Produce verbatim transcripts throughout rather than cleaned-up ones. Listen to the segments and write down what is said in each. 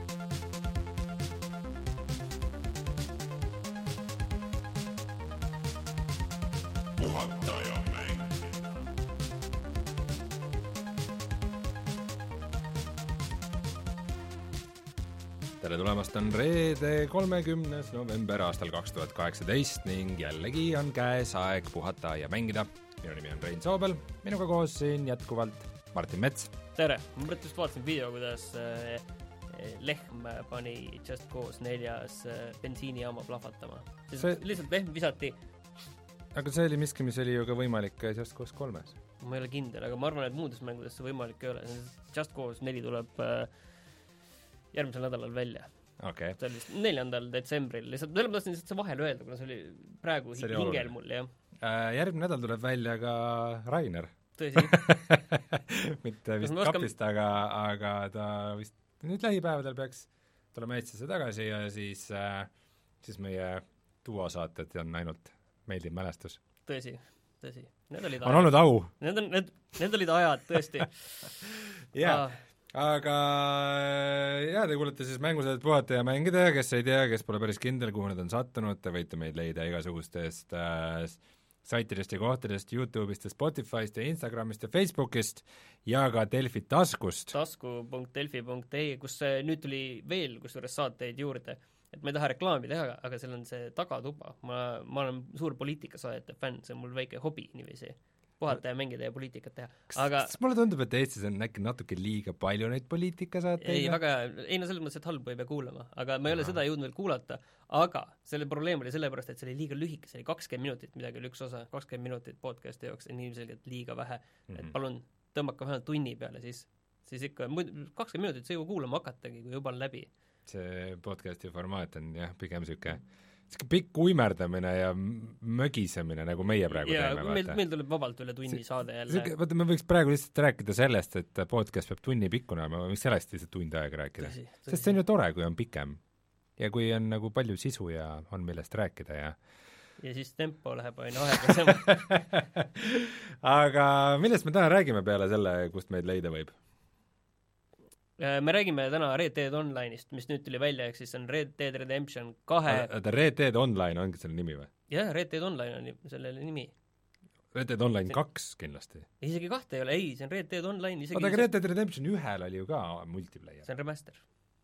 Tere tulemast, on reede kolmekümnes november aastal kaks tuhat kaheksateist ning jällegi on käes aeg puhata ja mängida. Minu nimi on Rein Soobel, minuga koos siin jätkuvalt Martin Mets. Tere, ma mõttest vaatasin video, kuidas lehm pani Just Cause neljas bensiinijaama plahvatama. See... Lihtsalt lehm visati. Aga see oli miski, mis oli ju ka võimalik Just Cause kolmes. Ma ei ole kindel, aga ma arvan, et muudes mängudes see võimalik ei ole. Just Cause neli tuleb järgmisel nädalal välja. Okay. See oli neljandal detsembril. Lihtsalt, ma tahtsin lihtsalt see vahel öelda, kuna see oli praegu see oli hingel mul, jah. Äh, järgmine nädal tuleb välja ka Rainer. Tõsi. Mitte vist oskam... kapist, aga, aga ta vist nüüd lähipäevadel peaks tulema Eestisse tagasi ja siis, äh, siis meie duosaated on ainult meeldiv mälestus. Tõsi, tõsi. Need olid on ajad. Olnud au. Need, on, need, need olid ajad, tõesti. Jaa. Ah. Aga jah, te kuulete siis mängusaadet puhata ja mängida, kes ei tea, kes pole päris kindel, kuhu need on sattunud, te võite meid leida igasugustest äh, saitidest ja kohtadest, YouTube'ist ja Spotify'st ja Instagramist ja Facebookist ja ka Delfi taskust. tasku punkt delfi punkt ee, kus nüüd tuli veel kusjuures saateid juurde, et ma ei taha reklaami teha, aga seal on see tagatuba. Ma, ma olen suur poliitikasaajate fänn, see on mul väike hobi niiviisi. Puhata ja mängida ja poliitikat teha. Aga kas mulle tundub, et Eestis on äkki natuke liiga palju neid poliitikasaateid? Ei, väga, ei no selles mõttes, et halbu ei pea kuulama, aga ma ei ole Aha. seda jõudnud veel kuulata, aga selle probleem oli sellepärast, et see oli liiga lühike, see oli kakskümmend minutit, midagi oli üks osa, kakskümmend minutit podcasti jooks, on ilmselgelt liiga vähe, mm-hmm. et palun tõmmaka vähemalt tunni peale, siis, siis ikka kakskümmend minutit see ju kuulama hakatagi, kui juba on läbi. See podcasti formaat on jah, pigem siuke see pikk uimerdamine ja mögisemine, nagu meie praegu ja, teeme. Meil, meil tuleb vabalt üle tunni see, saade jälle. Vaata, me võiks praegu lihtsalt rääkida sellest, et podcast peab tunni pikkuna, me võiks sellest lihtsalt tund aega rääkida. Tõsi, tõsi. Sest see on ju tore, kui on pikem. Ja kui on nagu palju sisu ja on millest rääkida ja ja siis tempo läheb aina aeglasem. Aga millest me täna räägime peale selle, kust meid leida võib? Me räägime täna Red Dead Online'ist, mis nüüd tuli välja, ehk siis on Red Dead Redemption kahe... Aga Red Dead Online ongi selle nimi või? Jah, Red Dead Online on sellele nimi. Red Dead Online kaks kindlasti. Isegi kahte ei ole, ei, see on Red Dead Online isegi... Oota, aga Red Dead Redemption ühel oli ju ka multiplayer. See on remaster.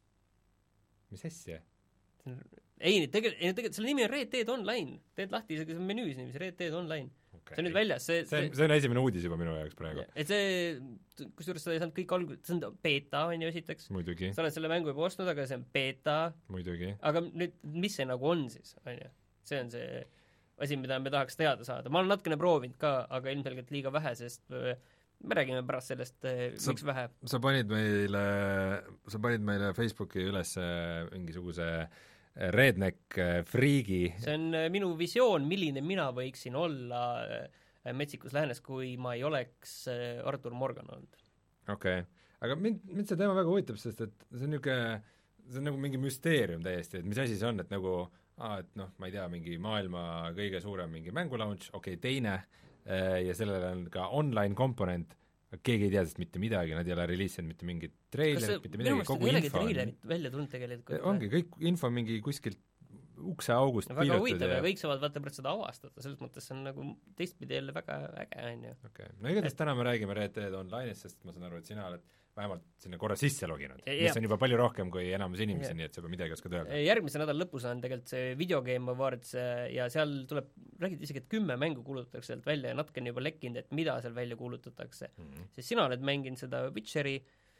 Mis asja? Ei, tegelikult, tegelikult selle nimi on Red Dead Online. Teed lahti isegi see menüüs nimis, Red Dead Online. Okay. See on nüüd väljas. See, see, see on esimene uudis juba minu jaoks praegu. Et see, kusjuures seda ei saanud kõik algu... See on beta, on ju esiteks. Muidugi. Sa oled selle mängu juba ostnud, aga see on beta. Muidugi. Aga nüüd, mis see nagu on siis, on ju? See on see asi, mida me tahaks teada saada. Ma olen natukene proovinud ka, aga ilmselgelt liiga vähe, sest me räägime pärast sellest, sa, miks vähe. Sa panid meile, sa panid meile Facebooki üles mingisuguse Redneck Freegi. See on minu visioon, milline mina võiksin olla Metsikus Läänes, kui ma ei oleks Artur Morgan olnud. Okei, okay. Aga mind, mind see teema väga huvitab, sest et see on niuke, see on nagu mingi müsteerium täiesti, et mis asi see on, et nagu, aa, et noh, ma ei tea, mingi maailma kõige suurem mingi mängulaunch, okei, okay, teine, ja sellel on ka online komponent, keegi ei tea sest mitte midagi, nad ei ole reliisinud mitte mingit treilerit, mitte midagi, kogu info on... välja tulnud tegelikult. Ongi, kõik info mingi kuskilt ukse august no, väga huvitav ja kõik saavad vaata pärast seda avastada, selles mõttes see on nagu teistpidi jälle väga äge, on ju. Okay. No igatahes täna me räägime Red Dead Online'ist, sest ma saan aru, et sina oled vähemalt sinna korra sisse loginud, mis on juba palju rohkem kui enamus inimesi, nii et sa juba midagi oskad öelda. Järgmise nädal lõpus on tegelikult see Video Game Awards ja seal tuleb, räägid isegi, et kümme mängu kuulutatakse sealt välja ja natuke on juba lekkinud, et mida seal välja kuulutatakse. Mm-hmm. Sest sina oled mänginud seda Witcheri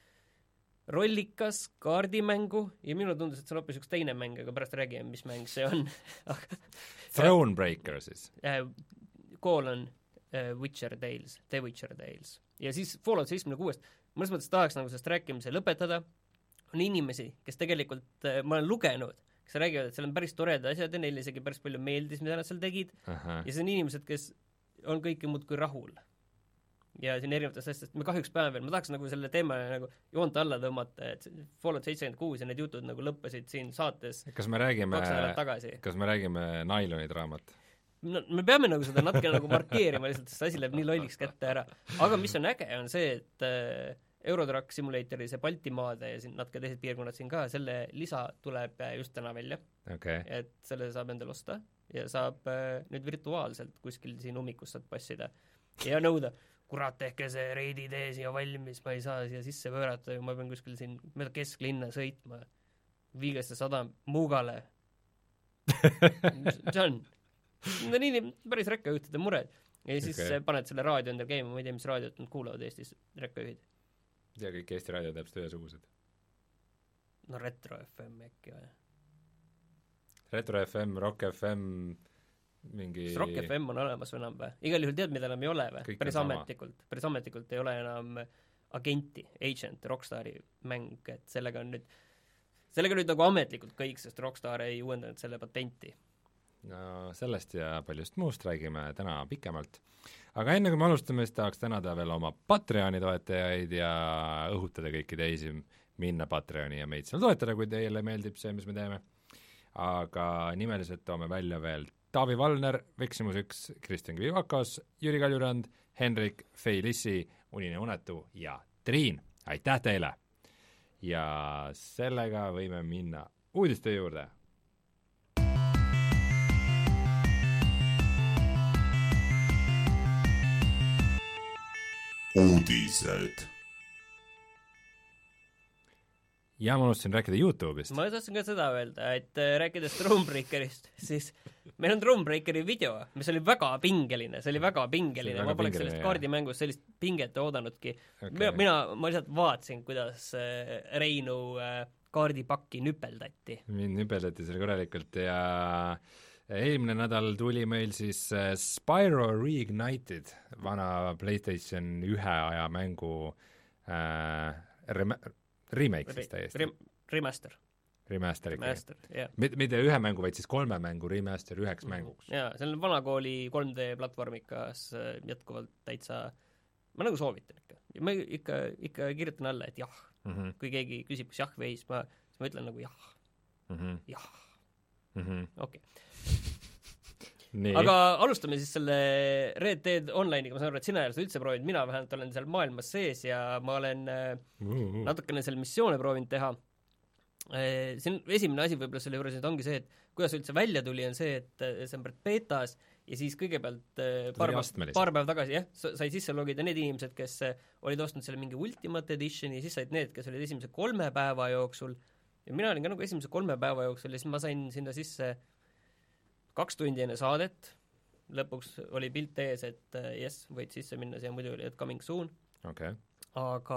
rollikas kaardimängu ja minule tundus, et see on hoopis üks teine mäng, aga pärast räägime, mis mäng see on. Thronebreaker siis? Colon uh, Witcher Tales, The Witcher Tales. Ja siis Fallout seitsekümmend kuus mõnes mõttes tahaks nagu sellest rääkimise lõpetada, on inimesi, kes tegelikult, ma olen lugenud, kes räägivad, et seal on päris toredad asjad ja neile isegi päris palju meeldis, mida nad seal tegid. Aha. Ja see on inimesed, kes on kõike muud kui rahul. Ja siin erinevatest asjast, me kahjuks päeva veel, ma tahaks nagu selle teema nagu joont alla tõmmata, et Fallout seitsekümmend kuus ja need jutud nagu lõppesid siin saates. Kas me räägime, kas me räägime Nyloni draamat? No, me peame nagu seda natuke nagu markeerima lihtsalt, sest asi läheb nii lolliks kätte ära. Aga mis on äge, on see, et, Eurotruck Simulatori, see Baltimaade ja siin natuke teised piirkonnad siin ka, selle lisa tuleb just täna välja okay., et selle saab endale osta ja saab nüüd virtuaalselt kuskil siin ummikus saad passida ja nõuda, kurat, tehke see reidi tee siia valmis, ma ei saa siia sisse pöörata ja ma pean kuskil siin mööda kesklinna sõitma, Viigaste sadam Muugale. See on, no nii, nii päris rekkajuhtide mured. Ja siis okay. paned selle raadio endale käima, ma ei tea, mis raadiot nad kuulavad Eestis, rekkajuhid. Ja kõik Eesti raadio täpselt ühesugused. No Retro F M äkki või? Retro F M, Rock F M, mingi... Kas Rock F M on olemas või enam või? Igal juhul tead, mida enam ei ole või? Kõik päris ametlikult. Päris ametlikult ei ole enam agenti, agent, Rockstari mäng, et sellega on nüüd sellega nüüd nagu ametlikult kõik, sest Rockstar ei uuendanud selle patenti. No sellest ja paljust muust räägime täna pikemalt. Aga enne kui me alustame, siis tahaks tänada veel oma Patreoni toetajaid ja õhutada kõiki teisi minna Patreoni ja meid seal toetada, kui teile meeldib see, mis me teeme. Aga nimeliselt toome välja veel Taavi Valner, Veksimus üks, Kristjan Kivakos, Jüri Kaljurand, Henrik, Fei Lissi, Unine Unetu ja Triin. Aitäh teile! Ja sellega võime minna uudiste juurde. Uudised. Ja ma unustasin rääkida YouTube'ist. Ma tahtsin ka seda öelda, et rääkides Thronebreakerist, siis meil on Thronebreakeri video, mis oli väga pingeline, see oli väga pingeline, ma poleks sellest kaardimängus sellist pinget oodanudki. Okay. Mina, mina, ma lihtsalt vaatasin, kuidas Reinu kaardipakki nüpeldati. Mind nüpeldati selle korralikult ja eelmine nädal tuli meil siis Spyro Reignited, vana PlayStation ühe aja mängu äh, rem- remake siis täiesti. Rem- remaster. Remaster ikka. Remaster, jah. Mitte ühe mängu, vaid siis kolme mängu remaster üheks mänguks. Jaa, see on vanakooli kolm D platvormikas jätkuvalt täitsa, ma nagu soovitan ikka. Ma ikka, ikka kirjutan alla, et jah. Mm-hmm. Kui keegi küsib, kas jah või ei, siis ma, siis ma ütlen nagu jah. Mm-hmm. Jah. Mm-hmm. Okei. Okay. Aga alustame siis selle Red Dead Online'iga, ma saan aru, et sina ei ole seda üldse proovinud, mina vähemalt olen seal maailmas sees ja ma olen uh-huh. natukene seal missioone proovinud teha. See on esimene asi võib-olla selle juures nüüd ongi see, et kuidas üldse välja tuli, on see, et see on betas ja siis kõigepealt paar, paar päev tagasi, jah, sai sisse logida need inimesed, kes olid ostnud selle mingi Ultimate Editioni, siis said need, kes olid esimese kolme päeva jooksul ja mina olin ka nagu esimese kolme päeva jooksul ja siis ma sain sinna sisse kaks tundi enne saadet, lõpuks oli pilt ees, et jes, võid sisse minna, siia muidu oli, et coming soon. Okay. Aga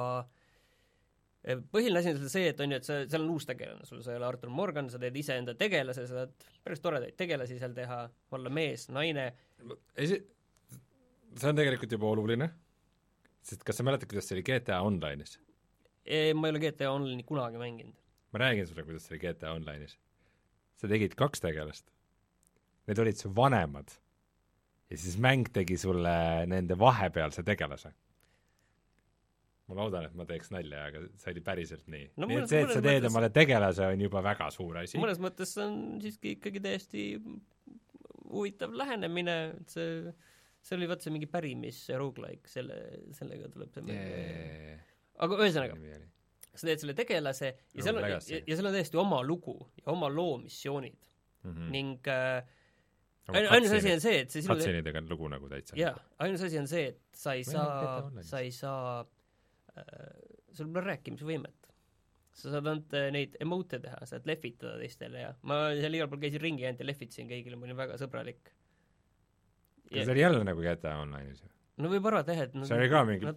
põhiline asi on see, et on ju, et see, seal on uus tegelane, sul sa ei ole Arthur Morgan, sa teed ise enda tegelase, sa saad päris toredaid tegelasi seal teha, olla mees, naine. See on tegelikult juba oluline, sest kas sa mäletad, kuidas see oli G T A Online'is? E, ma ei ole G T A Online'i kunagi mänginud. Ma räägin sulle, kuidas see oli G T A Online'is. Sa tegid kaks tegelast. Need olid su vanemad ja siis mäng tegi sulle nende vahepealse tegelase. Ma loodan, et ma teeks nalja, aga see oli päriselt nii. No, nii et see, et sa teed omale tegelase, on juba väga suur asi. Mõnes mõttes on siiski ikkagi täiesti huvitav lähenemine, et see, see oli vaat see mingi pärimis roguelike, selle, sellega tuleb see mäng. Aga ühesõnaga, sa teed selle tegelase ja seal, on, ja, ja seal on täiesti oma lugu ja oma loo missioonid mm-hmm. ning äh, ainus asi on see, et see katsenidega on lugu nagu täitsa. Jaa, ainus asi on see, et sa ei saa, sa ei saa, äh, sul pole rääkimisvõimet. Sa saad ainult neid emote teha, saad lehvitada teistele ja ma seal igal pool käisin ringi ainult ja lehvitasin kõigile, ma olin väga sõbralik. Kas see oli jälle nagu G T A Online'is? No võib arvata, et no, see oli ka mingi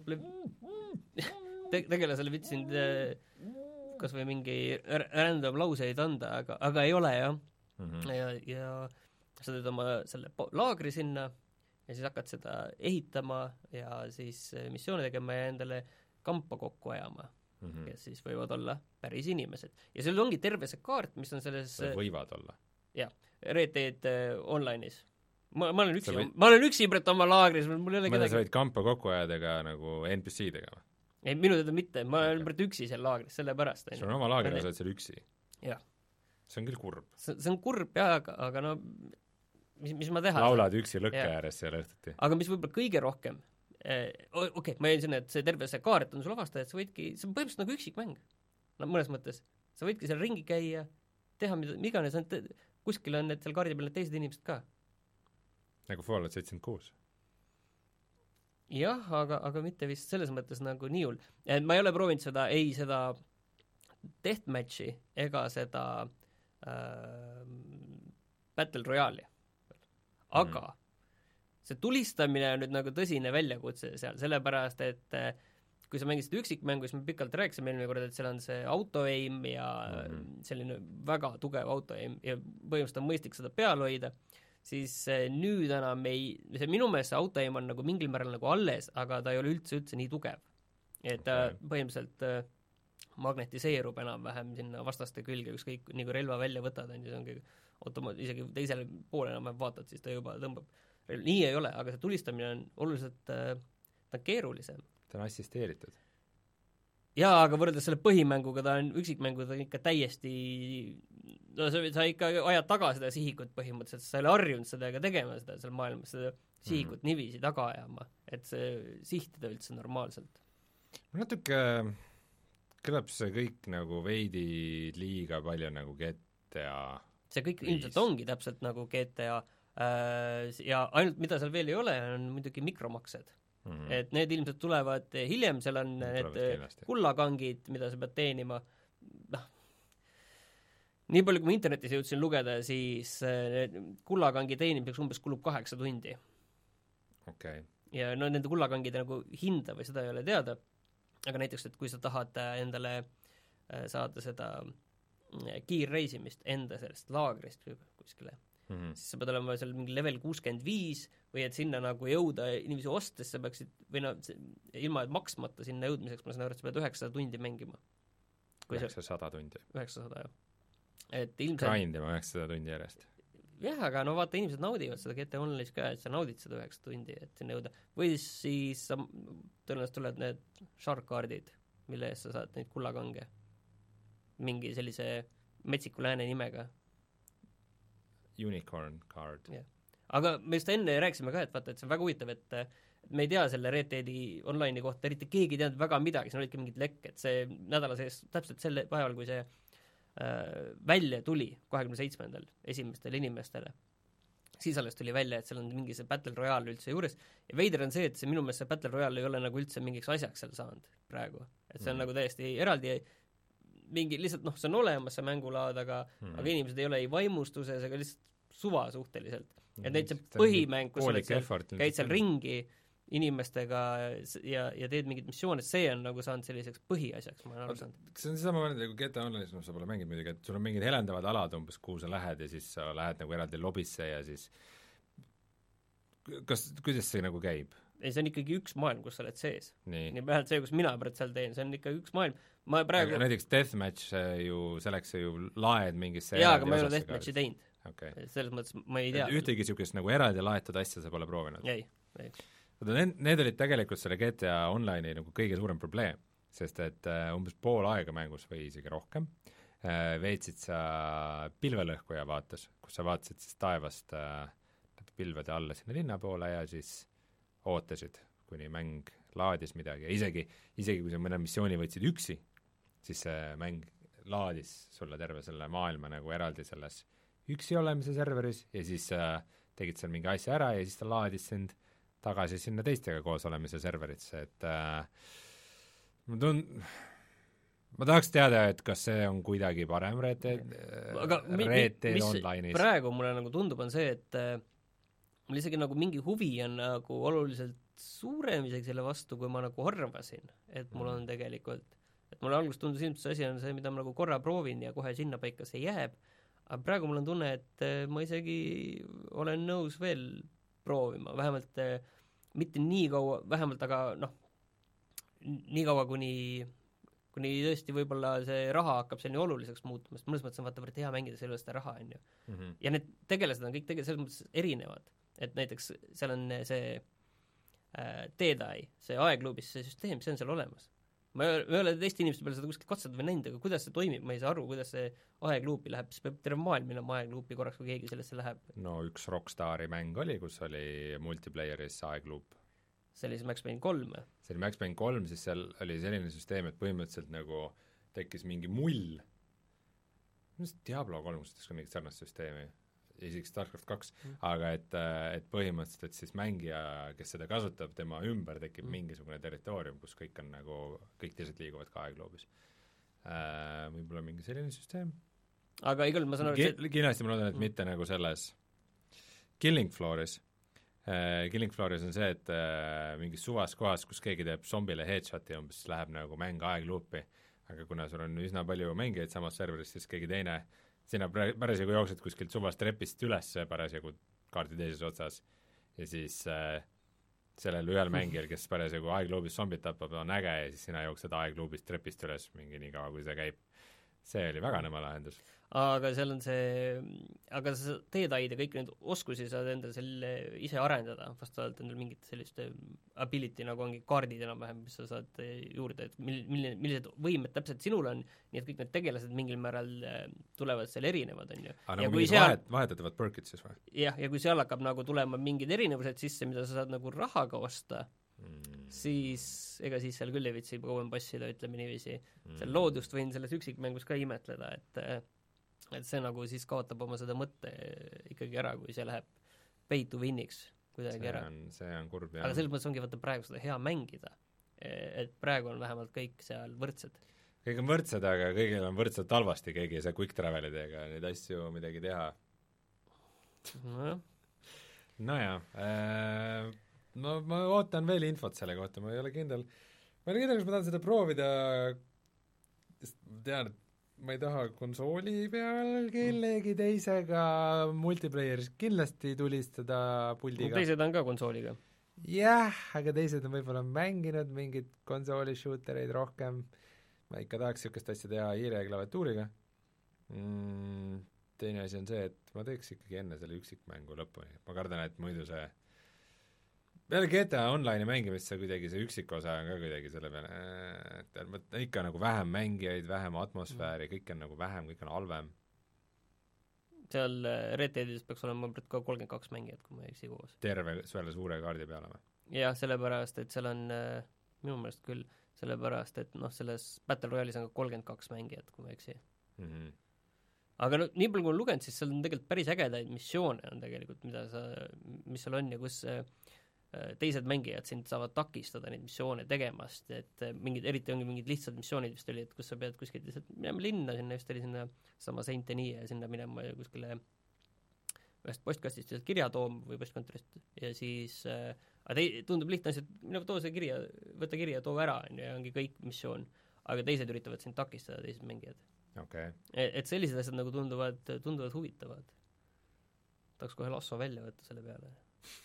Te- tegelasele võtsin kas või mingi random lauseid anda, aga, aga ei ole jah mm-hmm. ja, ja sa teed oma selle laagri sinna ja siis hakkad seda ehitama ja siis missioone tegema ja endale kampa kokku ajama mm-hmm. kes siis võivad olla päris inimesed ja seal ongi terve see kaart, mis on selles võivad olla jah, Red Dead Online'is ma, ma olen üksi, või... ma olen üksi praegu oma laagris mul ei ole kedagi sa võid kampa kokku ajadega nagu N P C-dega või? Ei, minu teda mitte, ma olen praegu üksi seal laagris, selle pärast sul on oma laagri, sa oled seal üksi? jah see on küll kurb see, see on kurb jah, aga, aga no mis, mis ma teha laulad üksi lõkke ääres seal õhtuti. Aga mis võib-olla kõige rohkem okei okay,, ma jäin sinna, et see terve see kaart on sul avastada, et sa võidki, see on põhimõtteliselt nagu üksikmäng. No mõnes mõttes. Sa võidki seal ringi käia, teha mida, iganes, kuskil on need seal kaardi peal need teised inimesed ka. Nagu Fallout seitsekümmend kuus. Jah, aga, aga mitte vist selles mõttes nagu nii hull. Ma ei ole proovinud seda, ei seda deathmatchi ega seda äh, Battle Royale'i. Aga mm. see tulistamine on nüüd nagu tõsine väljakutse seal, sellepärast, et kui sa mängisid üksikmängu, siis me pikalt rääkisime eelmine kord, et seal on see auto-aim ja mm. selline väga tugev auto-aim ja põhimõtteliselt on mõistlik seda peal hoida, siis nüüd enam ei, see minu meelest see auto-aim on nagu mingil määral nagu alles, aga ta ei ole üldse üldse nii tugev. Et okay. põhimõtteliselt magnetiseerub enam-vähem sinna vastaste külge, ükskõik nii kui relva välja võtad, on ju, see ongi automaat, isegi teisele poole enam vaatad, siis ta juba tõmbab. Nii ei ole, aga see tulistamine on oluliselt äh, ta on keerulisem. Ta on assisteeritud. Jaa, aga võrreldes selle põhimänguga, ta on üksikmängu, ta on ikka täiesti no sa, sa ikka ajad taga seda sihikut põhimõtteliselt, sa ei ole harjunud seda ega tegema seda seal maailmas, seda sihikut mm. niiviisi taga ajama, et see sihtida üldse normaalselt. Natuke kõlab see kõik nagu veidi liiga palju nagu G T A see kõik viis. Ilmselt ongi täpselt nagu G T A äh, ja ainult mida seal veel ei ole, on muidugi mikromaksed. Mm-hmm. Et need ilmselt tulevad hiljem, seal on need, need kullakangid, mida sa pead teenima. Noh, nii palju, kui ma internetis jõudsin lugeda, siis kullakangi teenimiseks umbes kulub kaheksa tundi. Okay. Ja no nende kullakangide nagu hinda või seda ei ole teada, aga näiteks, et kui sa tahad endale saada seda kiirreisimist enda sellest laagrist kuskile, mm-hmm. siis sa pead olema seal mingi level kuuskümmend viis või et sinna nagu jõuda inimesi ostes, sa peaksid, või no ilma et maksmata sinna jõudmiseks, ma saan aru, et sa pead üheksasada tundi mängima. üheksasada tundi? üheksasada, jah. Et ilmselt... Grindima üheksasada tundi järjest. Jah, aga no vaata, inimesed naudivad seda G T A Online'is ka, et sa naudid seda üheksa tundi, et sinna jõuda. Või siis sa tõenäoliselt tuled need shark-kaardid, mille eest sa saad neid kullakange. Mingi sellise metsiku lääne nimega. Unicorn card. Yeah. Aga me just enne rääkisime ka, et vaata, et see on väga huvitav, et me ei tea selle Red Deadi online'i kohta, eriti keegi ei teadnud väga midagi, see olidki mingid lekk, et see nädala sees täpselt selle päeval, kui see äh, välja tuli kahekümne seitsmendal esimestele inimestele, siis alles tuli välja, et seal on mingi see Battle Royale üldse juures ja veider on see, et see minu meelest see Battle Royale ei ole nagu üldse mingiks asjaks seal saanud praegu, et see on mm. nagu täiesti eraldi mingi, lihtsalt noh, see on olemas see mängulaad, aga, mm. aga inimesed ei ole ei vaimustuses, aga lihtsalt suva suhteliselt. Et mm. neid see põhimäng, kus oled seal, käid seal ringi inimestega ja, ja teed mingid missioonid, see on nagu saanud selliseks põhiasjaks, ma olen aru saanud. See on seesama mõned, kui G T A Online'is, no sa pole mänginud muidugi, et sul on mingid helendavad alad umbes, kuhu sa lähed ja siis sa lähed nagu eraldi lobisse ja siis kas, kuidas see nagu käib? Ei, see on ikkagi üks maailm, kus sa oled sees. Nii, nii vähemalt see, kus mina pärast seal teen, see on ikka üks maailm. Ma praegu... Näiteks Deathmatch ju, selleks ju laed mingisse jaa, aga ma ei ole Deathmatchi teinud. Okay. Selles mõttes ma ei tea. Ühtegi niisugust nagu eraldi laetud asja sa pole proovinud? Ei, ei. Need, need olid tegelikult selle G T A Online'i nagu kõige suurem probleem, sest et uh, umbes pool aega mängus või isegi rohkem uh, veetsid sa pilvelõhkuja vaates, kus sa vaatasid siis taevast uh, pilvede alla sinna linna poole ja siis ootasid, kuni mäng laadis midagi ja isegi, isegi kui sa mõne missiooni võtsid üksi, siis see mäng laadis sulle terve selle maailma nagu eraldi selles üksi olemise serveris ja siis äh, tegid seal mingi asja ära ja siis ta laadis sind tagasi sinna teistega koos olemise serverisse, et äh, ma tun-, ma tahaks teada, et kas see on kuidagi parem Red Dead, Red Dead Online'is. Praegu mulle nagu tundub on see, et äh, mul isegi nagu mingi huvi on nagu oluliselt suurem isegi selle vastu, kui ma nagu arvasin, et mul on tegelikult, et mulle alguses tundus ilmselt see asi on see, mida ma nagu korra proovin ja kohe sinna paika see jääb, aga praegu mul on tunne, et ma isegi olen nõus veel proovima, vähemalt mitte nii kaua, vähemalt aga noh, nii kaua kuni, kuni tõesti võib-olla see raha hakkab selline oluliseks muutuma, sest mõnes mõttes on vaata võrd hea mängida selle üles raha, on ju. Mm-hmm. Ja need tegelased on kõik tegelikult selles mõttes erinevad, et näiteks seal on see äh, Deadeye, see aegluubis see süsteem, see on seal olemas. Ma ei ole teiste inimeste peale seda kuskilt katsada või näinud, aga kuidas see toimib, ma ei saa aru, kuidas see aegluupi läheb, siis peab terve maailm minema aegluupi korraks, kui keegi sellesse läheb. No üks Rockstari mäng oli, kus oli multiplayeris aegluup. see oli see Max Payne kolm. see oli Max Payne kolm, siis seal oli selline süsteem, et põhimõtteliselt nagu tekkis mingi mull, mis Diablo kolm kustas ka mingit sarnast süsteemi, isegi StarCraft kaks mm., aga et, et põhimõtteliselt, et siis mängija, kes seda kasutab, tema ümber tekib mm. mingisugune territoorium, kus kõik on nagu, kõik teised liiguvad ka aegloobis. Äh, võib-olla mingi selline süsteem. Aga igal ma saan aru, et see... Kindlasti ma loodan, et mm. mitte nagu selles Killing Flooris. Uh, Killing Flooris on see, et uh, mingis suvas kohas, kus keegi teeb zombile headshoti, umbes läheb nagu mäng aegluupi, aga kuna sul on üsna palju mängijaid samas serveris, siis keegi teine, sina parasjagu jooksed kuskilt suvast trepist üles parasjagu kaardi teises otsas ja siis uh, sellel ühel mängijal, kes parasjagu aegluubis zombid tapab, on äge ja siis sina jooksed aegluubist trepist üles mingi nii kaua, kui see käib. See oli väga nõme lahendus. Aga seal on see, aga sa teed aid ja kõik need oskusi saad enda selle ise arendada, vastavalt endal mingit sellist ability, nagu ongi kaardid enam-vähem, mis sa saad juurde, et mil, milline, millised võimed täpselt sinul on, nii et kõik need tegelased mingil määral tulevad seal erinevad, on ju. aga nagu mingid seal, vahet, vahetatavad perkid siis või? jah, ja kui seal hakkab nagu tulema mingid erinevused sisse, mida sa saad nagu rahaga osta, mm. siis ega siis seal küll ei vitsi kauem passida, ütleme niiviisi. Mm. Seal loodust võin selles üksikmängus ka imetleda, et et see nagu siis kaotab oma seda mõtte ikkagi ära, kui see läheb pay to win'iks kuidagi ära. see on kurb, jah. aga selles mõttes ongi vaata praegu seda hea mängida, et praegu on vähemalt kõik seal võrdsed. kõik on võrdsed, aga kõigil on võrdselt halvasti, keegi ei saa quick travelidega neid asju midagi teha. nojah. nojah, äh, no ma ootan veel infot selle kohta, ma ei ole kindel, ma ei ole kindel, kas ma tahan seda proovida, sest ma tean, et ma ei taha konsooli peal kellegi teisega multiplayeris kindlasti tulistada puldiga. Teised on ka konsooliga. jah, aga teised on võib-olla mänginud mingid konsooli shootereid rohkem. Ma ikka tahaks niisugust asja teha hiire ja klaviatuuriga. Mm, teine asi on see, et ma teeks ikkagi enne selle üksikmängu lõpuni. Ma kardan, et muidu see peale G T A Online'i mängimist see kuidagi, see üksikosa on ka kuidagi selle peale, et ikka nagu vähem mängijaid, vähem atmosfääri, kõik on nagu vähem, kõik on halvem. Seal Red Deadis peaks olema ka kolmkümmend kaks mängijat, kui ma ei eksi koos. Terve selle suure kaardi peale või? jah, sellepärast, et seal on, minu meelest küll, sellepärast, et noh, selles Battle Royale'is on ka kolmkümmend kaks mängijat, kui ma ei eksi. Mm-hmm. aga no nii palju, kui on lugenud, siis seal on tegelikult päris ägedaid missioone on tegelikult, mida sa, mis seal on ja kus teised mängijad sind saavad takistada neid missioone tegemast, et mingid, eriti ongi mingid lihtsad missioonid vist oli, et kus sa pead kuskilt lihtsalt minema linna, sinna vist oli sinna sama Saint-Denis ja sinna minema kuskile ühest postkastist lihtsalt kirja tooma või postkontorist ja siis äh, aga tei-, tundub lihtne asi, et mine too see kirja, võta kirja, too ära, ja ongi kõik missioon, aga teised üritavad sind takistada, teised mängijad. Okay. Et, et sellised asjad nagu tunduvad, tunduvad huvitavad. Tahaks kohe lasso välja võtta selle peale.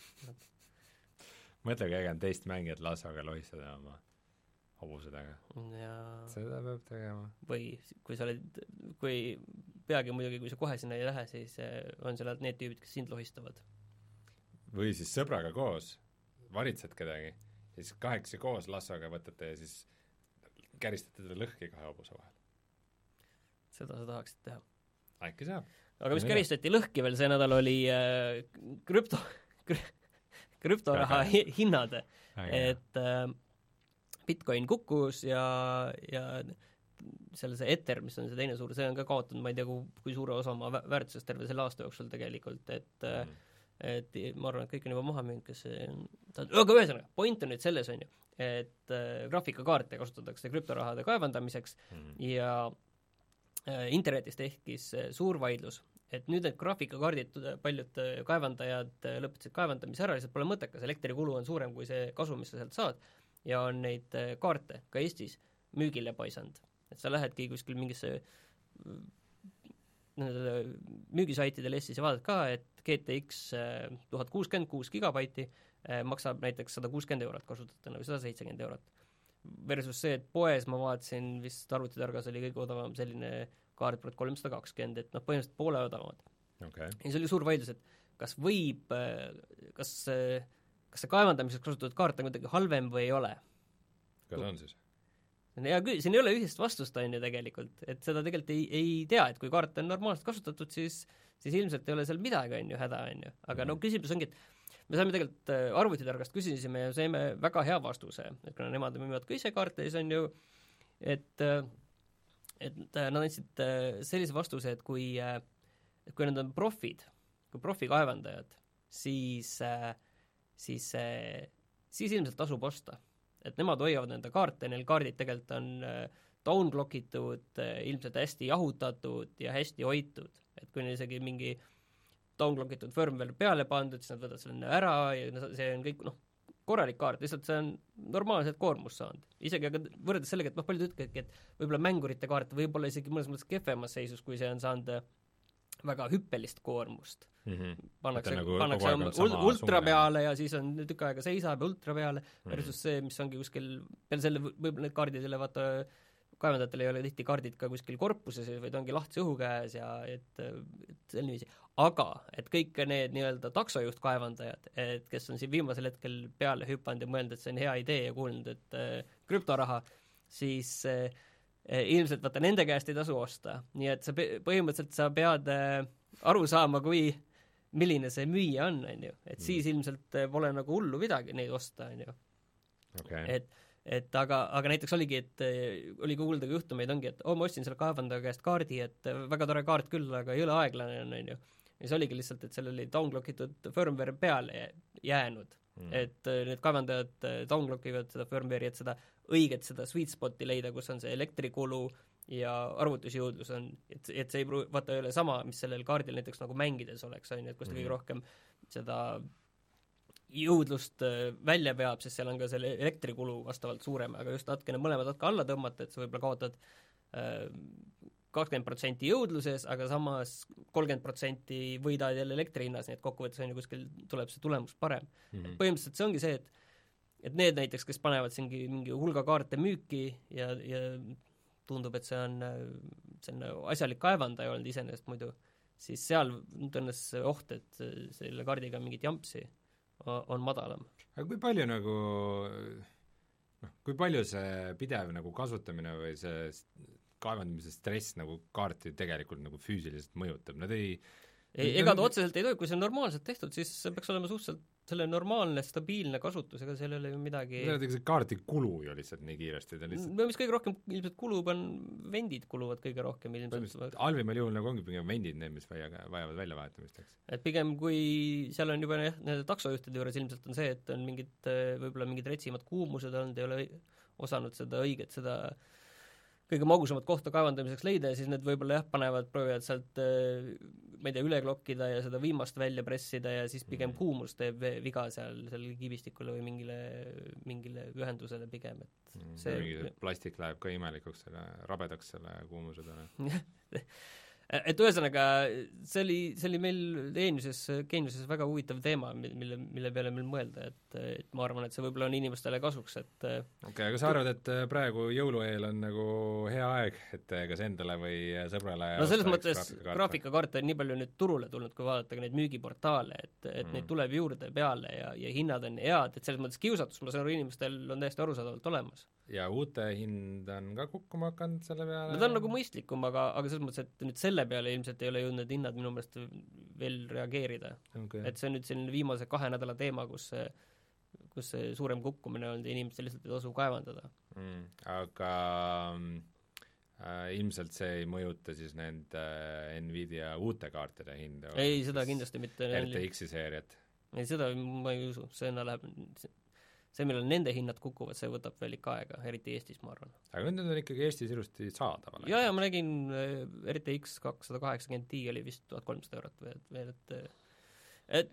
mõtle, kui äge on teist mängijat lassoga lohistada oma hobusedega. Ja seda peab tegema. Või kui sa oled, kui peagi muidugi, kui sa kohe sinna ei lähe, siis on seal need tüübid, kes sind lohistavad. Või siis sõbraga koos varitsed kedagi ja siis kahekesi koos lassoga võtate ja siis käristate teda lõhki kahe hobuse vahel. Seda sa tahaksid teha. Äkki saab. Aga mis käristati lõhki veel see nädal oli äh, krüpto krüptoraha hinnad, et äh, Bitcoin kukkus ja, ja seal see Ether, mis on see teine suur, see on ka kaotanud, ma ei tea, kui, kui suure osa oma väärtusest terve selle aasta jooksul tegelikult, et mm. et ma arvan, et kõik on juba maha müünud, kes aga ühesõnaga, point on nüüd selles, on ju, et äh, graafikakaarte kasutatakse krüptorahade kaevandamiseks mm. ja äh, internetis tekkis äh, suur vaidlus, et nüüd need graafikakaardid, paljud kaevandajad lõpetasid kaevandamise ära, lihtsalt pole mõttekas, elektrikulu on suurem kui see kasu, mis sa sealt saad, ja on neid kaarte ka Eestis müügile paisanud. Et sa lähedki kuskil mingisse müügisaitidel Eestis ja vaadad ka, et G T X tuhat kuuskümmend kuus gigabaiti maksab näiteks sada kuuskümmend eurot kasutatuna või sada seitsekümmend eurot. Versus see, et poes ma vaatasin, vist arvutitargas oli kõige odavam selline kaart kolmsada kakskümmend, et noh, põhimõtteliselt poole odavamad. Okay. Ja see oli suur vaidlus, et kas võib, kas, kas see kaevandamiseks kasutatud kaart on kuidagi halvem või ei ole. Kas on siis? Ja küll, siin ei ole ühist vastust on ju tegelikult, et seda tegelikult ei, ei tea, et kui kaart on normaalselt kasutatud, siis, siis ilmselt ei ole seal midagi on ju häda on ju, aga mm. no küsimus ongi, et me saime tegelikult arvutitargast küsisime ja saime väga hea vastuse, et kuna nemad müüvad ka ise kaarte, siis on ju, et et nad andsid sellise vastuse, et kui, et kui nad on profid, kui profikaevandajad, siis, siis, siis ilmselt tasub osta. Et nemad hoiavad nende kaarte, neil kaardid tegelikult on downclockitud, ilmselt hästi jahutatud ja hästi hoitud. Et kui neil isegi mingi downclockitud firmware peale pandud, siis nad võtavad selle ära ja see on kõik, noh, korralik kaart, lihtsalt see on normaalselt koormust saanud. Isegi aga võrreldes sellega, et noh, paljud ütlevadki, et võib-olla mängurite kaart võib-olla isegi mõnes mõttes kehvemas seisus, kui see on saanud väga hüppelist koormust. Mm-hmm. Pannakse, nagu pannakse ul- ultra peale ja siis on tükk aega seisab ja ultra peale mm-hmm. versus see, mis ongi kuskil, peale selle võib-olla need kaardid jälle vaata kaevandajatel ei ole tihti kaardid ka kuskil korpuses, vaid ongi lahtise õhu käes ja et, et selline viisi. Aga, et kõik need nii-öelda taksojuht kaevandajad, et kes on siin viimasel hetkel peale hüpanud ja mõelnud, et see on hea idee ja kuulnud, et äh, krüptoraha, siis äh, ilmselt vaata nende käest ei tasu osta. Nii et sa põhimõtteliselt sa pead äh, aru saama, kui milline see müüja on, on ju. Et siis mm. ilmselt pole nagu hullu midagi neid osta, on ju. Okay. Et et aga, aga näiteks oligi, et oli kuulda ka juhtumeid ongi, et oh, ma ostsin selle kaevandaja käest kaardi, et väga tore kaart küll, aga jõle aeglane on, on ju. Ja see oligi lihtsalt, et seal oli downclockitud firmware peale jäänud. Mm. Et need kaevandajad downclockivad seda firmware'i, et seda õiget seda sweet spoti leida, kus on see elektrikulu ja arvutusjõudlus on, et, et see ei pru-, vaata ei ole sama, mis sellel kaardil näiteks nagu mängides oleks, on ju, et kus ta mm. kõige rohkem seda jõudlust välja veab, sest seal on ka selle elektrikulu vastavalt suurem, aga just natkene mõlemad natuke alla tõmmata, et sa võib-olla kaotad kakskümmend protsenti jõudluses, aga samas kolmkümmend protsenti võidad jälle elektri hinnas, nii et kokkuvõttes on ju kuskil tuleb see tulemus parem. Mm-hmm. Põhimõtteliselt see ongi see, et et need näiteks, kes panevad singi mingi hulga kaarte müüki ja, ja tundub, et see on, see on asjalik kaevandaja olnud iseenesest muidu, siis seal tõennes oht, et selle kaardiga mingit jampsi on madalam. Aga kui palju nagu, noh, kui palju see pidev nagu kasutamine või see kaevandamise stress nagu kaarti tegelikult nagu füüsiliselt mõjutab, nad ei ei, ega ta otseselt ei tohi, kui see on normaalselt tehtud, siis see peaks olema suhteliselt selle normaalne, stabiilne kasutus, ega seal ei ole ju midagi see kaardi kulu ju lihtsalt nii kiiresti ta lihtsalt no mis kõige rohkem ilmselt kulub, on vendid kuluvad kõige rohkem ilmselt halvimal juhul nagu ongi pigem vendid need, mis vaja, vajavad väljavahetamist, eks? Et pigem kui seal on juba jah, nende taksojuhtide juures ilmselt on see, et on mingid, võib-olla mingid retsimad kuumused olnud, ei ole osanud seda õiget, seda kõige magusamat kohta kaevandamiseks leida ja siis need võib-olla jah, panevad, proovivad sealt ma ei tea, üle klokkida ja seda viimast välja pressida ja siis pigem mm. kuumus teeb viga seal sellele kiibistikule või mingile, mingile ühendusele pigem, et mm, see mingi plastik läheb ka imelikuks selle, rabedaks selle kuumuse talle. Et ühesõnaga, see oli, see oli meil geeniuses, geeniuses väga huvitav teema, mille, mille peale meil mõelda, et, et ma arvan, et see võib-olla on inimestele kasuks, et okei okay,, aga sa arvad, et praegu jõulueel on nagu hea aeg, et kas endale või sõbrale no selles mõttes graafikakaarte on nii palju nüüd turule tulnud, kui vaadata ka neid müügiportaale, et, et mm. neid tuleb juurde peale ja, ja hinnad on head, et selles mõttes kiusatus, ma saan aru, inimestel on täiesti arusaadavalt olemas. Ja uute hind on ka kukkuma hakanud selle peale? No ta on nagu mõistlikum, aga, aga selles mõttes, et nüüd selle peale ilmselt ei ole jõudnud need hinnad minu meelest veel reageerida. Okay. Et see on nüüd selline viimase kahe nädala teema, kus see, kus see suurem kukkumine on ja inimestel lihtsalt ei tasu kaevandada. Mm, aga äh, ilmselt see ei mõjuta siis nende äh, Nvidia uute kaartide hinda? Ei, seda kindlasti mitte. R T X-i seeriat? Ei, seda ma ei usu, see läheb... see, millal nende hinnad kukuvad, see võtab veel ikka aega, eriti Eestis, ma arvan. aga need on ikkagi Eestis ilusti saadaval. ja, ja ma nägin R T X kakssada kaheksakümmend Ti oli vist tuhat kolmsada eurot veel, et et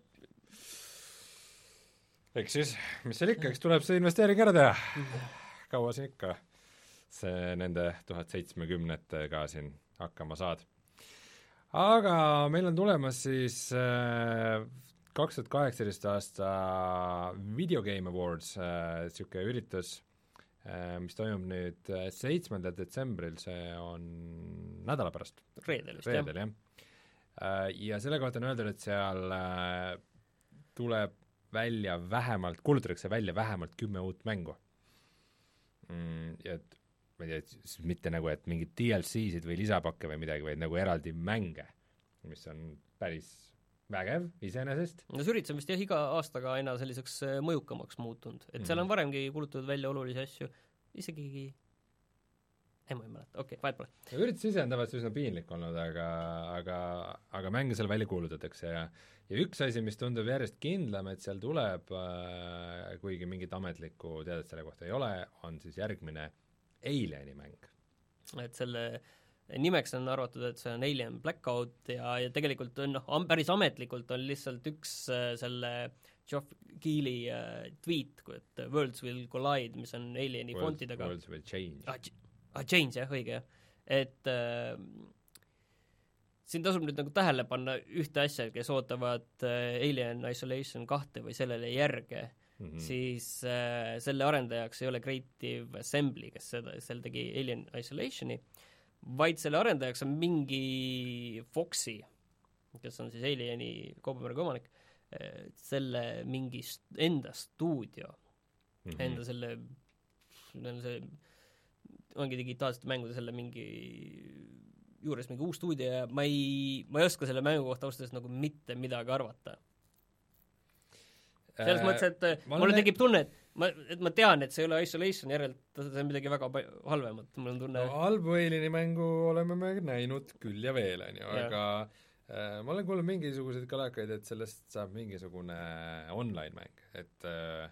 eks siis, mis seal ikka, eks tuleb see investeering ära teha. Kaua siin ikka see nende tuhat seitsmekümnetega siin hakkama saad. Aga meil on tulemas siis äh, kaks tuhat kaheksateist aasta Video Game Awards, äh, niisugune üritus, äh, mis toimub nüüd seitsmendal detsembril, see on nädala pärast. Reedel vist, Reedel, jah. Äh, ja selle kohta on öeldud, et seal äh, tuleb välja vähemalt, kuulutatakse välja vähemalt kümme uut mängu. Mm, ja et ma ei tea, et mitte nagu, et mingid D L C-sid või lisapakke või midagi, vaid nagu eraldi mänge, mis on päris vägev iseenesest. no see üritus on vist jah iga aastaga aina selliseks mõjukamaks muutunud, et mm-hmm. seal on varemgi kulutatud välja olulisi asju, isegi ei, ma ei mäleta, okei okay,, vahet pole. üritus ise on tavaliselt üsna piinlik olnud, aga, aga, aga mänge seal välja kuulutatakse ja ja üks asi, mis tundub järjest kindlam, et seal tuleb, äh, kuigi mingit ametlikku teadet selle kohta ei ole, on siis järgmine Alieni mäng. Et selle nimeks on arvatud, et see on Alien Blackout ja, ja tegelikult on, noh, päris ametlikult on lihtsalt üks äh, selle Geoff Keighley äh, tweet, et Worlds will collide, mis on Alieni Worlds, fontidega. Worlds will change. Ah, ah, change, jah, õige, jah. Et äh, siin tasub nüüd nagu tähele panna ühte asja, kes ootavad äh, Alien Isolation kahte või sellele järge, mm-hmm. siis äh, selle arendajaks ei ole Creative Assembly, kes seda, seal tegi Alien Isolationi, vaid selle arendajaks on mingi Foxi, kes on siis Alieni kaubamärgi omanik, äh, selle mingi st- enda stuudio, mm-hmm. enda selle, see ongi digitaalsete mängude selle mingi juures mingi uus stuudio ja ma ei, ma ei oska selle mängu kohta ausalt nagu mitte midagi arvata. Selles äh, mõttes, et mulle ne... tekib tunne, et ma, et ma tean, et see ei ole Isolation järelt, see on midagi väga halvemat, mul on tunne no, halbu Alieni mängu oleme me näinud küll ja veel, on ju, aga äh, ma olen kuulnud mingisuguseid kalakaid, et sellest saab mingisugune online-mäng, et äh,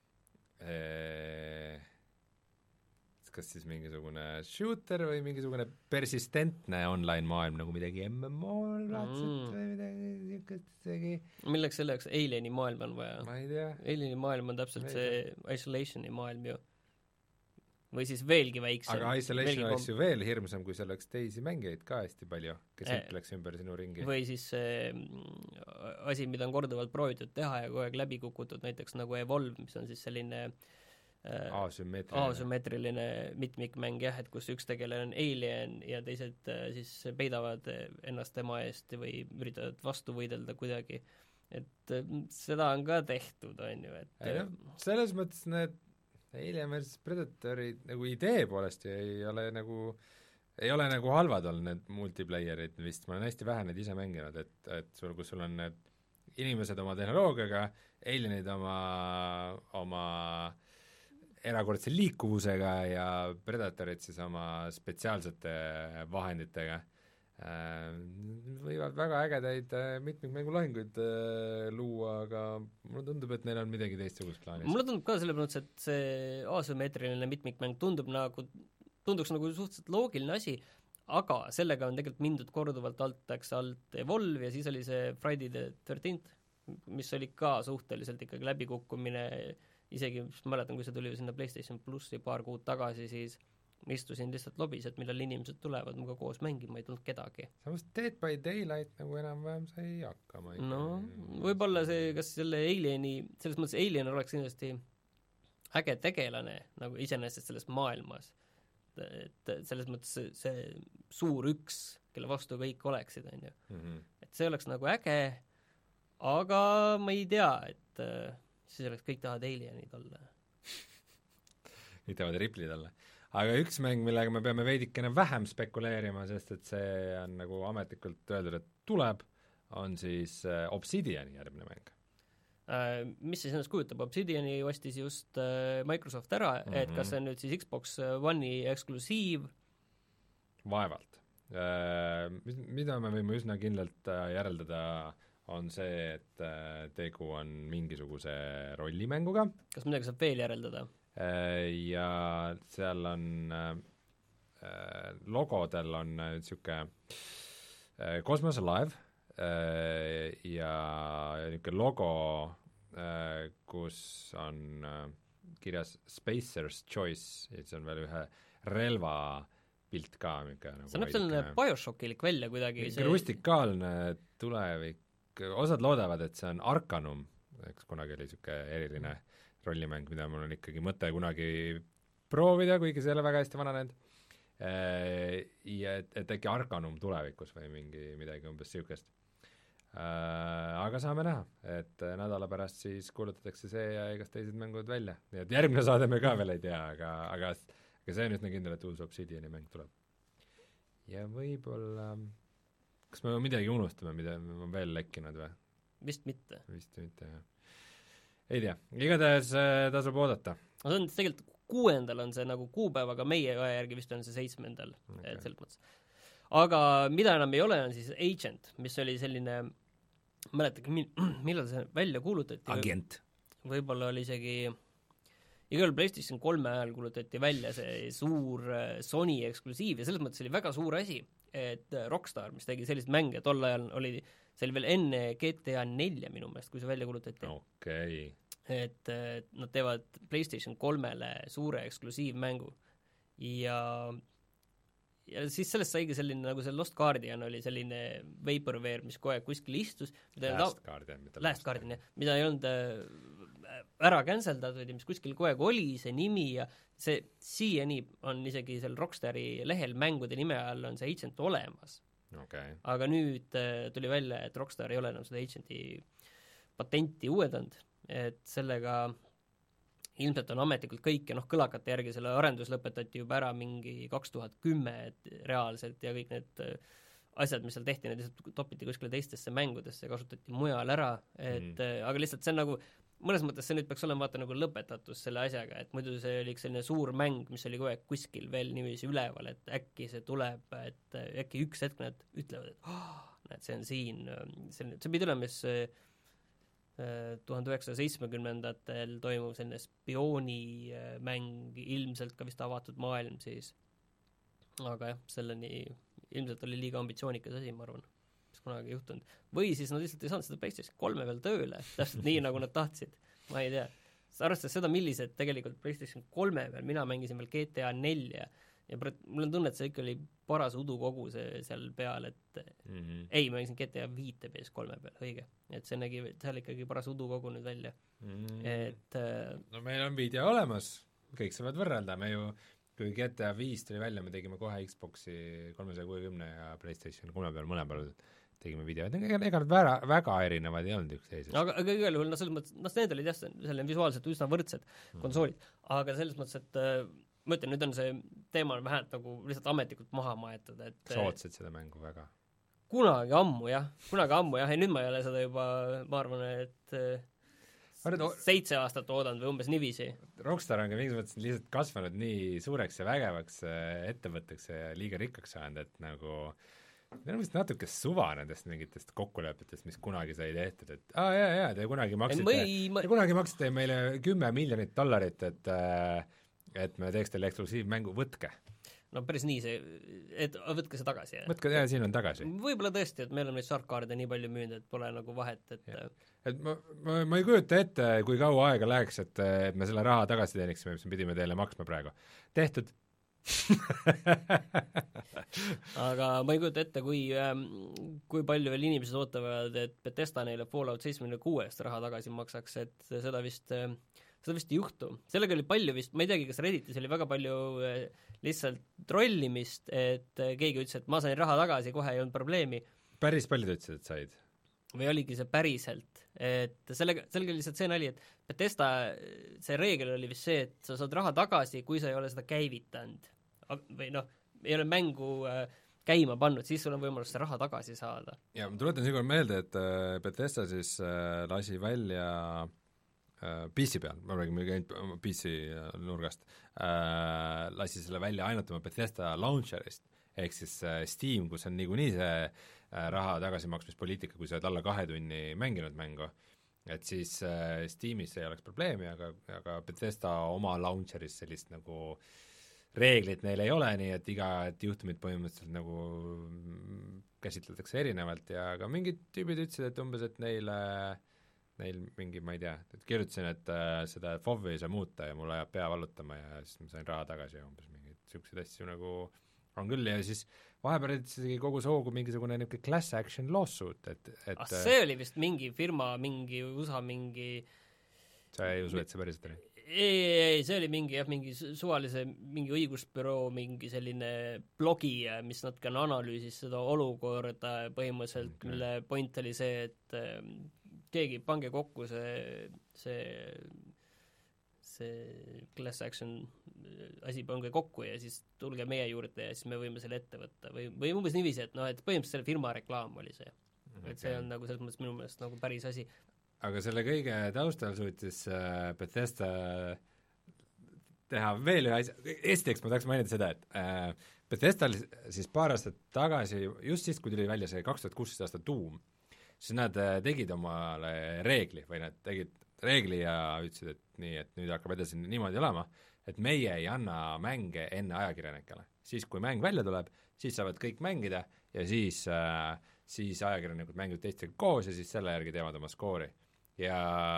äh, kas siis mingisugune shooter või mingisugune persistentne online maailm, nagu midagi M M O-l laadset mm. või midagi niisugust isegi. Milleks selleks Alieni maailm on vaja? Ma ei tea. Alieni maailm on täpselt see Isolationi maailm ju. Või siis veelgi väiksem. Aga Isolation oleks kom... ju veel hirmsam, kui seal oleks teisi mängijaid ka hästi palju, kes ütleks ümber sinu ringi. Või siis see äh, asi, mida on korduvalt proovitud teha ja kogu aeg läbi kukutud, näiteks nagu Evolve, mis on siis selline asümmeetriline, asümmeetriline mitmikmäng jah, et kus üks tegelane on alien ja teised siis peidavad ennast tema eest või üritavad vastu võidelda kuidagi, et seda on ka tehtud, on ju, et ei, no, selles mõttes need Alien versus Predatorid nagu idee poolest ei ole nagu ei ole nagu halvad olnud need multiplayerid vist, ma olen hästi vähe neid ise mänginud, et, et sul, kus sul on need inimesed oma tehnoloogiaga, alienid oma oma erakordse liikuvusega ja Predatorid siis oma spetsiaalsete vahenditega võivad väga ägedaid mitmikmängulahinguid luua, aga mulle tundub, et neil on midagi teistsugust plaanis. Mulle tundub ka selle mõttes, et see asümmeetriline mitmikmäng tundub nagu, tunduks nagu suhteliselt loogiline asi, aga sellega on tegelikult mindud korduvalt alt, läks alt Evolve ja siis oli see Friday the thirteenth, mis oli ka suhteliselt ikkagi läbikukkumine, isegi ma mäletan, kui see tuli sinna PlayStation plussi paar kuud tagasi, siis istusin lihtsalt lobis, et millal inimesed tulevad muga koos mängima, ei tulnud kedagi. samas Dead by Daylight nagu enam-vähem sai hakkama. No, võib-olla see, kas selle Alieni, selles mõttes Alien oleks kindlasti äge tegelane nagu iseenesest selles maailmas. Et selles mõttes see, see suur üks, kelle vastu kõik oleksid, on ju. Mm-hmm. Et see oleks nagu äge, aga ma ei tea, et siis oleks kõik tahavad Alienid olla. kõik tahavad Riplid olla. Aga üks mäng, millega me peame veidikene vähem spekuleerima, sest et see on nagu ametlikult öeldud, et tuleb, on siis Obsidiani järgmine mäng. Äh, mis siis ennast kujutab? Obsidiani ostis just äh, Microsoft ära, mm-hmm. et kas see on nüüd siis Xbox One'i eksklusiiv? Vaevalt. Äh, mida me võime üsna kindlalt järeldada, on see, et tegu on mingisuguse rollimänguga. Kas midagi saab veel järeldada? Ja seal on logodel on niisugune Cosmos Alive ja niisugune logo, kus on kirjas Spacer's Choice ja see on veel ühe relva pilt ka. Nagu see näeb selline Bioshockilik välja kuidagi. See... rustikaalne tulevik, osad loodavad, et see on Arcanum, eks kunagi oli niisugune eriline rollimäng, mida mul on ikkagi mõte kunagi proovida, kuigi see ei ole väga hästi vananenud. Ja et, et äkki Arcanum tulevikus või mingi midagi umbes niisugust. Aga saame näha, et nädala pärast siis kuulutatakse see ja igas teised mängud välja. Nii et järgmine saade me ka veel ei tea, aga, aga, aga see on üsna kindel, et uus Obsidiani mäng tuleb. Ja võib-olla... kas me midagi unustame, mida on veel lekkinud või? vist mitte. vist mitte, jah. ei tea, igatahes äh, tasub oodata. no see on tegelikult kuuendal on see nagu kuupäev, aga meie aja järgi vist on see seitsmendal okay., et selles mõttes. aga mida enam ei ole, on siis Agent, mis oli selline, mäletage, millal see välja kuulutati? Agent. võib-olla oli isegi igal PlayStation kolme ajal kuulutati välja see suur Sony eksklusiiv ja selles mõttes oli väga suur asi, et Rockstar, mis tegi selliseid mänge, tol ajal oli, see oli veel enne G T A nelja minu meelest, kui see välja kuulutati. okei okay. et nad teevad PlayStation kolmele suure eksklusiivmängu ja ja siis sellest saigi selline, nagu see Lost Guardian oli selline vaporware, mis kogu aeg kuskil istus. Last ta... Guardian. Last Guardian, jah. Mida ei olnud ära canceldatud ja mis kuskil kogu aeg oli, see nimi ja see siiani on isegi seal Rockstari lehel mängude nime all on see Agent olemas. Okay. Aga nüüd tuli välja, et Rockstar ei ole enam seda Agenti patenti uuendanud, et sellega ilmselt on ametlikult kõik ja noh, kõlakate järgi selle arendus lõpetati juba ära mingi kaks tuhat kümme reaalselt ja kõik need asjad, mis seal tehti, need lihtsalt topiti kuskile teistesse mängudesse ja kasutati mujal ära, et mm. aga lihtsalt see on nagu, mõnes mõttes see nüüd peaks olema vaata nagu lõpetatus selle asjaga, et muidu see oli selline suur mäng, mis oli kogu aeg kuskil veel niiviisi üleval, et äkki see tuleb, et äkki üks hetk nad ütlevad, et oh, näed, see on siin, see, see pidi olema, mis tuhande üheksasaja seitsmekümnendatel toimub selline spioonimäng, ilmselt ka vist avatud maailm siis. Aga jah, selleni ilmselt oli liiga ambitsioonikas asi, ma arvan, mis kunagi juhtunud. Või siis nad lihtsalt ei saanud seda PlayStation kolme veel tööle, täpselt nii, nagu nad tahtsid. Ma ei tea. Arvestades seda, millised tegelikult PlayStation kolme peal, mina mängisin veel G T A nelja ja mul on tunne, et see ikka oli paras udukogu see seal peal, et mm -hmm. ei, ma mängisin G T A viite P S kolme peal, õige. Et see nägi seal ikkagi paras udukogu nüüd välja. Mm -hmm. Et no meil on video olemas, kõik saavad võrrelda, me ju kui G T A viis tuli välja, me tegime kohe Xboxi kolmesaja kuuekümne ja PlayStation kolme peal mõne peal tegime videoid, ega, ega nad väga, väga erinevad ei olnud üksteisest. aga, aga igal juhul, no selles mõttes, noh, need olid jah, selline visuaalselt üsna võrdsed mm. konsoolid, aga selles mõttes, et äh, ma ütlen, nüüd on see teema on vähemalt nagu lihtsalt ametlikult maha maetud, et sa ootsid seda mängu väga? Kunagi ammu, jah, kunagi ammu, jah, ja nüüd ma ei ole seda juba, ma arvan, et äh, seitse aastat oodanud või umbes niiviisi. Rockstar on ka mingis mõttes lihtsalt kasvanud nii suureks ja vägevaks ettevõtteks ja liiga rikkaks saanud, et nagu Neil on vist natuke suva nendest mingitest kokkulepetest, mis kunagi sai tehtud, et aa ah, jaa, jaa, te kunagi maksite, ei, ma... te kunagi maksite meile kümme miljonit dollarit, et et me teeks teile eksklusiivmängu, võtke. No päris nii see, et võtke see tagasi, jah? Võtke, jah, siin on tagasi. Võib-olla tõesti, et me oleme neid Shark-kaarde nii palju müünud, et pole nagu vahet, et ja. et ma, ma, ma ei kujuta ette, kui kaua aega läheks, et, et me selle raha tagasi teeniksime, mis me pidime teile maksma praegu. Tehtud. aga ma ei kujuta ette, kui, kui palju veel inimesed ootavad, et Bethesda neile Fallout seitsekümmend kuuest raha tagasi maksaks, et seda vist, seda vist ei juhtu. Sellega oli palju vist, ma ei teagi, kas Redditis oli väga palju lihtsalt trollimist, et keegi ütles, et ma sain raha tagasi, kohe ei olnud probleemi. Päris paljud ütlesid, et said? Või oligi see päriselt, et sellega, sellega lihtsalt see nali, et Bethesda, see reegel oli vist see, et sa saad raha tagasi, kui sa ei ole seda käivitanud. Või noh, ei ole mängu käima pannud, siis sul on võimalus see raha tagasi saada. Ja ma tuletan siinkohal meelde, et Bethesda siis lasi välja P C peal, ma räägin mingi P C nurgast, lasi selle välja ainult oma Bethesda launcherist, ehk siis Steam, kus on niikuinii see raha tagasimaksmispoliitika, kui sa oled alla kahe tunni mänginud mängu, et siis Steamis ei oleks probleemi, aga, aga Bethesda oma launcheris sellist nagu reeglit neil ei ole, nii et iga et juhtumid põhimõtteliselt nagu käsitletakse erinevalt ja ka mingid tüübid ütlesid, et umbes, et neile neil mingi, ma ei tea, et kirjutasin, et äh, seda F O V-i ei saa muuta ja mul ajab pea vallutama ja siis ma sain raha tagasi ja umbes mingid niisuguseid asju nagu on küll ja siis vahepeal isegi kogu soogu mingisugune niisugune class action lawsuit, et, et ah, see oli vist mingi firma, mingi U S A mingi sa ei usu, et see päriselt oli? ei, ei, ei, see oli mingi jah, mingi suvalise mingi õigusbüroo mingi selline blogi, mis natuke analüüsis seda olukorda põhimõtteliselt okay., mille point oli see, et äh, keegi pange kokku see, see see class action asi pange kokku ja siis tulge meie juurde ja siis me võime selle ette võtta või, või umbes niiviisi, et noh, et põhimõtteliselt selle firma reklaam oli see. et see on nagu selles mõttes minu meelest nagu päris asi. Aga selle kõige taustal suutis äh, Bethesda teha veel ühe asja, esiteks ma tahaks mainida seda, et äh, Bethesdal siis paar aastat tagasi, just siis, kui tuli välja see kaks tuhat kuusteist aasta Doom, siis nad äh, tegid omale reegli või nad tegid reegli ja ütlesid, et nii, et nüüd hakkab edasi niimoodi olema, et meie ei anna mänge enne ajakirjanikele. Siis, kui mäng välja tuleb, siis saavad kõik mängida ja siis, äh, siis ajakirjanikud mängivad teistega koos ja siis selle järgi teevad oma skoori. Ja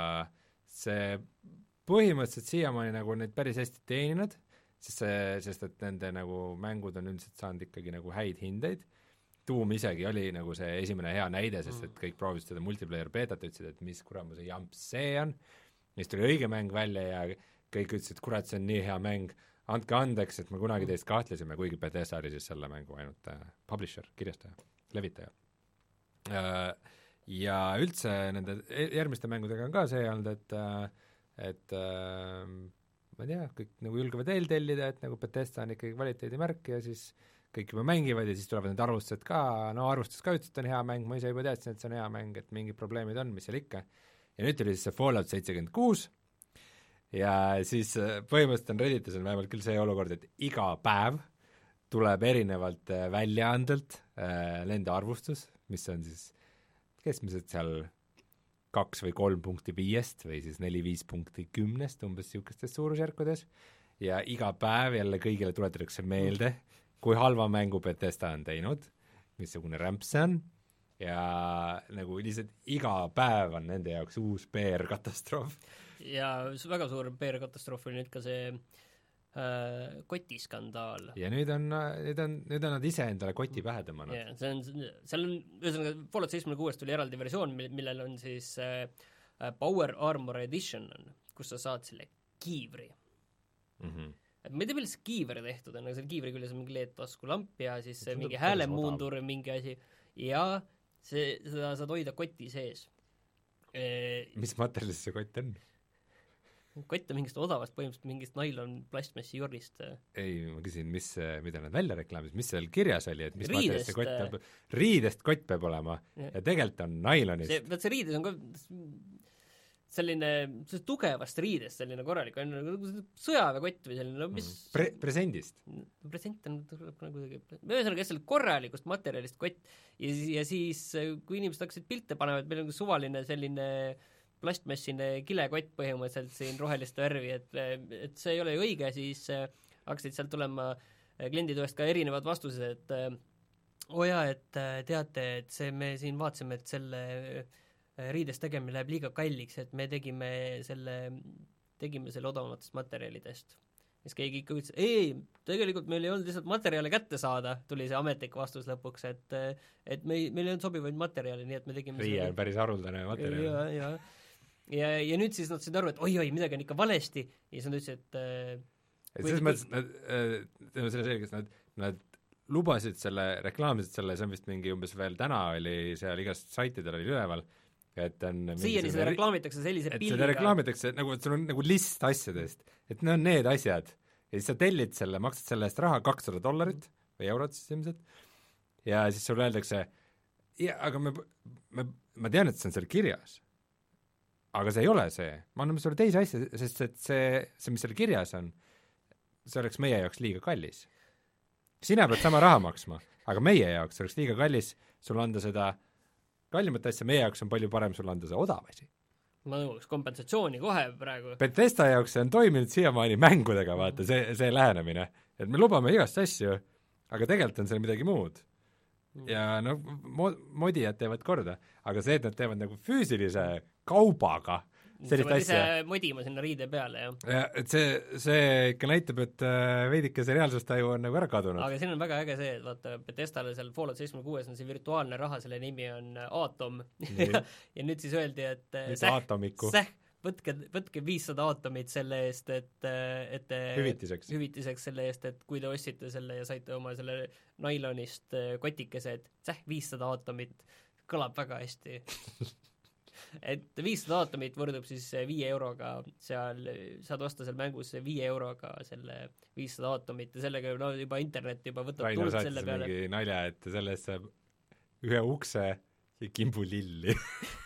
see põhimõtteliselt siiamaani nagu neid päris hästi teeninud, sest see, sest et nende nagu mängud on üldiselt saanud ikkagi nagu häid hindeid. Doom isegi oli nagu see esimene hea näide, sest et kõik proovisid seda multiplayer beetat, ütlesid, et mis kuramus see jamps see on, mis tuli õige mäng välja ja kõik ütlesid, kurat, see on nii hea mäng, andke andeks, et me kunagi teist kahtlesime, kuigi Bethesda oli siis selle mängu ainult äh, publisher, kirjastaja, levitaja äh,. Ja üldse nende järgmiste mängudega on ka see olnud, et äh, et äh, ma ei tea, kõik nagu julgevad eeltellida, et nagu Bethesda on ikkagi kvaliteedimärk ja siis kõik juba mängivad ja siis tulevad need arvustused ka, no arvustus ka ütles, et on hea mäng, ma ise juba teadsin, et see on hea mäng, et mingid probleemid on, mis seal ikka. Ja nüüd tuli siis see Fallout seitsekümmend kuus ja siis põhimõtteliselt on Redditis on vähemalt küll see olukord, et iga päev tuleb erinevalt väljaandelt äh, nende arvustus, mis on siis keskmiselt seal kaks või kolm punkti viiest või siis neli-viis punkti kümnest umbes niisugustes suurusjärkudes ja iga päev jälle kõigile tuletatakse meelde, kui halva mängu Bethesda on teinud, missugune rämps see on ja nagu lihtsalt iga päev on nende jaoks uus P R-katastroof. Ja väga suur P R-katastroof oli nüüd ka see äh, kotiskandaal. Ja nüüd on, nüüd on, nüüd on nad ise endale koti pähe tõmmanud. Yeah, see on, seal on, ühesõnaga, Fallout seitsekümmend kuus tuli eraldi versioon, millel on siis äh, Power Armor Edition, kus sa saad selle kiivri. Mm-hmm. Et ma ei tea, millest see kiiver tehtud on, aga selle kiivri küljes on mingi leedtaskulamp ja siis see mingi häälemuundur mingi asi ja see, seda saad hoida koti sees. E, mis materjalis see kott on? Kott on mingist odavast, põhimõtteliselt mingist nailon plastmassi jordist. Ei, ma küsin, mis, mida nad välja reklaamis, mis seal kirjas oli, et mis riidest, see kott peab, riidest kott peab olema ja, ja tegelikult on nailonist. See, võt see riides on ka selline, see tugevast riidest selline korralik, on nagu sõjaväekott või selline, no mis Pre-, presendist? Present on nagu ühesõnaga kes selle korralikust materjalist kott ja, ja siis, kui inimesed hakkasid pilte panema, et meil on suvaline selline plastmassine kilekott põhimõtteliselt siin rohelist värvi, et, et see ei ole ju õige, siis hakkasid sealt tulema klienditoest ka erinevad vastused, et oo jaa, et teate, et see me siin vaatasime, et selle riides tegemine läheb liiga kalliks, et me tegime selle, tegime selle odavamatest materjalidest. Siis keegi ikka ütles, ei, tegelikult meil ei olnud lihtsalt materjale kätte saada, tuli see ametlik vastus lõpuks, et, et me, meil ei olnud sobivaid materjali, nii et me tegime Riie on päris haruldane materjal. Ja, ja, ja, ja nüüd siis nad said aru, et oi-oi, midagi on ikka valesti ja siis nad ütlesid, et et selles mõttes, nad, teeme selle selgeks, nad, nad lubasid selle, reklaamisid selle, see on vist mingi umbes veel täna oli seal igast saitidel oli üleval, et on siiani seda reklaamitakse sellise et pilliga. seda reklaamitakse, nagu et sul on nagu list asjadest, et need on need asjad ja siis sa tellid selle, maksad selle eest raha kakssada dollarit või eurot siis ilmselt ja siis sulle öeldakse ja, aga me, me, ma tean, et see on seal kirjas aga see ei ole see, ma anname sulle teise asja, sest et see, see, mis seal kirjas on, see oleks meie jaoks liiga kallis. Sina pead sama raha maksma, aga meie jaoks oleks liiga kallis sul anda seda kallimat asja, meie jaoks on palju parem sul anda see odav asi. Ma nõuaks kompensatsiooni kohe praegu. Bethesda jaoks see on toiminud siiamaani mängudega, vaata, see, see lähenemine. Et me lubame igast asju, aga tegelikult on seal midagi muud. Ja no mo-, modijad teevad korda, aga see, et nad teevad nagu füüsilise kaubaga sellist asja. Sa pead ise modima sinna riide peale, jah. Ja, et see, see ikka näitab, et veidike see reaalsustaju on nagu ära kadunud. Aga siin on väga äge see, et vaata, Bethesdale seal Fallout seitsekümmend kuus on see virtuaalne raha, selle nimi on Atom. ja, ja nüüd siis öeldi, et säh, säh, võtke, võtke viissada aatomit selle eest, et, et hüvitiseks. hüvitiseks selle eest, et kui te ostsite selle ja saite oma selle nailonist kotikese, et säh, viissada aatomit, kõlab väga hästi. et viissada aatomit võrdub siis viie euroga seal, saad osta seal mängus viie euroga selle viissada aatomit ja sellega no, juba internet juba võtab Rainer tuld selle peale. Rainer saatis mingi nalja, et selle eest saab ühe ukse ja kimbu lilli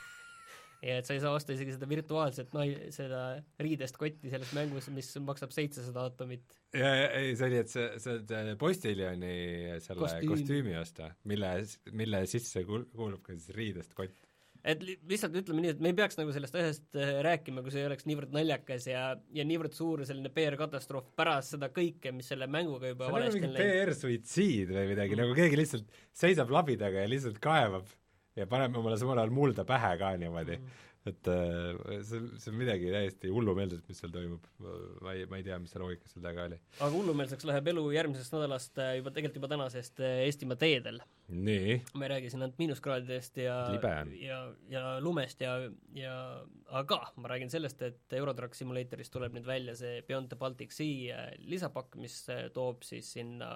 ja et sa ei saa osta isegi seda virtuaalset nai-, seda riidest kotti selles mängus, mis maksab seitsesada atomit. ja, ja ei, see oli, et see, see Postiljoni selle kostüümi, kostüümi osta, mille, mille sisse kuulub ka siis riidest kott. Et li-, lihtsalt ütleme nii, et me ei peaks nagu sellest asjast rääkima, kui see ei oleks niivõrd naljakas ja, ja niivõrd suur selline P R-katastroof pärast seda kõike, mis selle mänguga juba see on mingi P R-suitsiid või midagi mm., nagu keegi lihtsalt seisab labidaga ja lihtsalt kaevab ja paneb omale samal ajal mulda pähe ka niimoodi mm., et uh, see, see on midagi täiesti hullumeelset, mis seal toimub, ma ei, ma ei tea, mis see loogika seal taga oli. Aga hullumeelseks läheb elu järgmisest nädalast juba, tegelikult juba tänasest Eestimaa teedel. Nii. Ma ei räägi siin ainult miinuskraadidest ja, ja, ja lumest ja, ja aga ma räägin sellest, et Eurotrack Simulatorist tuleb nüüd välja see Beyond the Baltic Sea lisapakk, mis toob siis sinna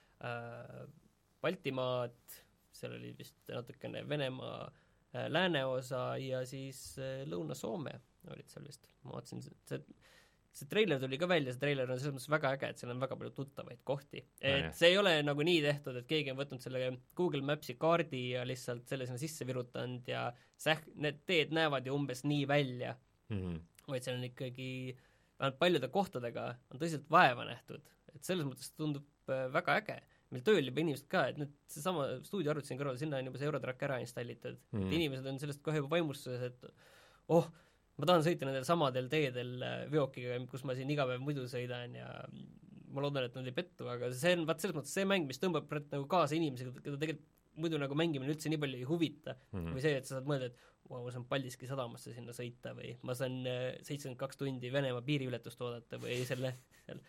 äh, Baltimaad, seal oli vist natukene Venemaa lääneosa ja siis Lõuna-Soome olid seal vist, ma vaatasin, see, see treiler tuli ka välja, see treiler on selles mõttes väga äge, et seal on väga palju tuttavaid kohti. Et no, see ei ole nagu nii tehtud, et keegi on võtnud selle Google Maps'i kaardi ja lihtsalt selle sinna sisse virutanud ja säh-, need teed näevad ju umbes nii välja mm, -hmm. vaid seal on ikkagi vähemalt paljude kohtadega on tõsiselt vaeva nähtud, et selles mõttes tundub väga äge. Meil tööl juba inimesed ka, et nüüd seesama stuudioarvuti siin kõrval, sinna on juba see Eurotrack ära installitud mm., et inimesed on sellest kohe juba vaimustuses, et oh, ma tahan sõita nendel samadel teedel veokiga, kus ma siin iga päev muidu sõidan ja ma loodan, et nad ei pettu, aga see on vaat selles mõttes see mäng, mis tõmbab nagu kaasa inimesi, keda tegelikult muidu nagu mängimine üldse nii palju ei huvita mm. või see, et sa saad mõelda, et wow, ma saan Paldiski sadamasse sinna sõita või ma saan seitsekümmend kaks tundi Venemaa piiriületust oodata või selle seal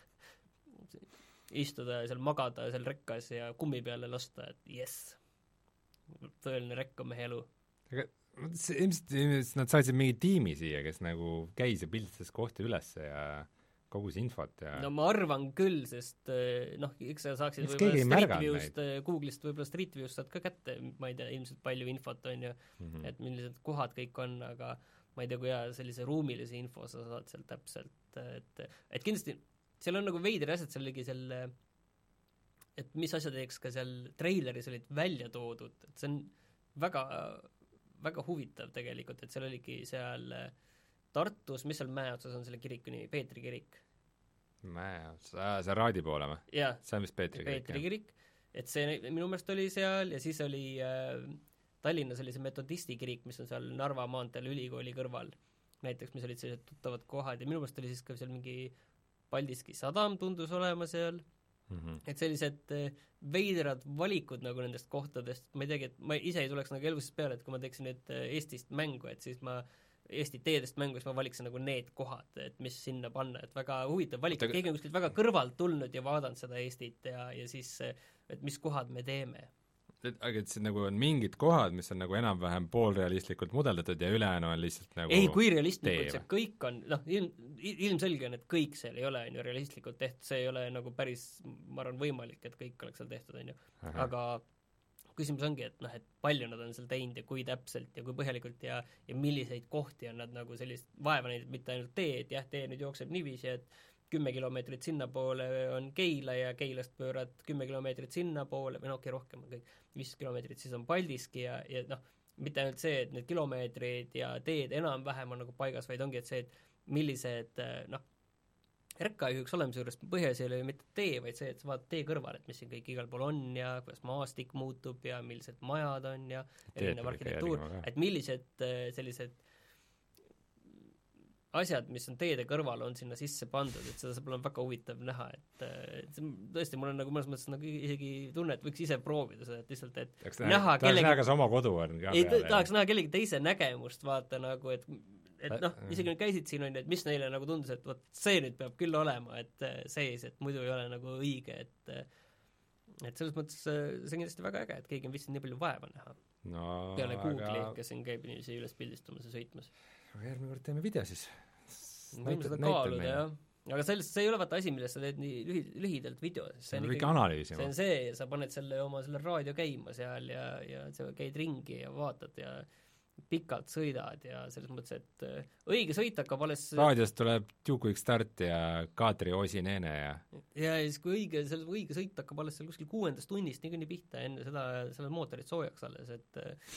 istuda ja seal magada seal rekkas ja kummi peale lasta, et jess, tõeline rekkamehe elu. aga ilmselt, ilmselt nad saatsid mingi tiimi siia, kes nagu käis ja pilditas kohti üles ja kogus infot ja no ma arvan küll, sest noh, eks sa saaksid võib-olla Street View'st, Google'ist võib-olla Street View'st saad ka kätte, ma ei tea, ilmselt palju infot on ju mm, -hmm. et millised kohad kõik on, aga ma ei tea, kui hea sellise ruumilise info sa saad seal täpselt, et, et kindlasti seal on nagu veidri asjad, seal oligi seal, et mis asjad eks ka seal treileris olid välja toodud, et see on väga, väga huvitav tegelikult, et seal oligi seal Tartus, mis seal mäe otsas on selle kiriku nimi, Peetri kirik? Mäe otsas, see Raadi poole või? jah, see on vist Peetri kirik, Peetri kirik, et see minu meelest oli seal ja siis oli äh, Tallinnas oli see metodisti kirik, mis on seal Narva maanteel ülikooli kõrval näiteks, mis olid sellised tuttavad kohad ja minu meelest oli siis ka seal mingi Paldiski sadam tundus olema seal mm, -hmm. et sellised veidrad valikud nagu nendest kohtadest, ma ei teagi, et ma ise ei tuleks nagu elvusest peale, et kui ma teeksin nüüd Eestist mängu, et siis ma Eesti teedest mängu, siis ma valiksin nagu need kohad, et mis sinna panna, et väga huvitav valik, et keegi on kuskilt väga kõrvalt tulnud ja vaadanud seda Eestit ja, ja siis, et mis kohad me teeme. aga et see nagu on mingid kohad, mis on nagu enam-vähem poolrealistlikult mudeldatud ja ülejäänu on lihtsalt nagu ei, kui realistlikult see kõik on, noh, ilm, ilmselge on, et kõik seal ei ole on ju realistlikult tehtud, see ei ole nagu päris, ma arvan, võimalik, et kõik oleks seal tehtud, on ju, aga küsimus ongi, et noh, et palju nad on seal teinud ja kui täpselt ja kui põhjalikult ja, ja milliseid kohti on nad nagu sellist vaeva näinud, mitte ainult tee, et jah, tee nüüd jookseb niiviisi, et kümme kilomeetrit sinnapoole on Keila ja Keilast pöörad kümme kilomeetrit sinnapoole, või no okei, rohkem on kõik, viis kilomeetrit, siis on Paldiski ja, ja noh, mitte ainult see, et need kilomeetrid ja teed enam-vähem on nagu paigas, vaid ongi, et see, et millised noh, R K üheks olemise juures põhjas ei ole mitte tee, vaid see, et sa vaatad tee kõrval, et mis siin kõik igal pool on ja kuidas maastik muutub ja millised majad on ja erinev arhitektuur, et millised sellised asjad, mis on teede kõrval, on sinna sisse pandud, et seda saab olema väga huvitav näha, et, et see, tõesti, mul on nagu mõnes mõttes nagu isegi tunne, et võiks ise proovida seda, et lihtsalt, et tahaks näha, kellegi näha, kas oma kodu on ka ei, peale. Tahaks näha kellegi teise nägemust, vaata nagu, et et noh, isegi nad käisid siin, on ju, et mis neile nagu tundus, et vot see nüüd peab küll olema, et sees, et muidu ei ole nagu õige, et et selles mõttes see on kindlasti väga äge, et keegi on vist nii palju vaeva näha no, peale Google'i aga..., kes siin käib inimesi üles pildistumas ja sõitmas. Järgmine kord teeme video siis. võime seda kaaluda, jah. Aga sellest, see ei ole vaata asi, millest sa teed nii lühi, lühidalt video, sest see on kõik analüüsima. See on see, sa paned selle oma selle raadio käima seal ja, ja sa käid ringi ja vaatad ja pikalt sõidad ja selles mõttes, et õige sõit hakkab alles raadiost tuleb Duke Start ja Kaatri Osineene ja ja siis kui õige, selle õige sõit hakkab alles seal kuskil kuuendast tunnist niikuinii pihta, enne seda, selle mootorid soojaks alles, et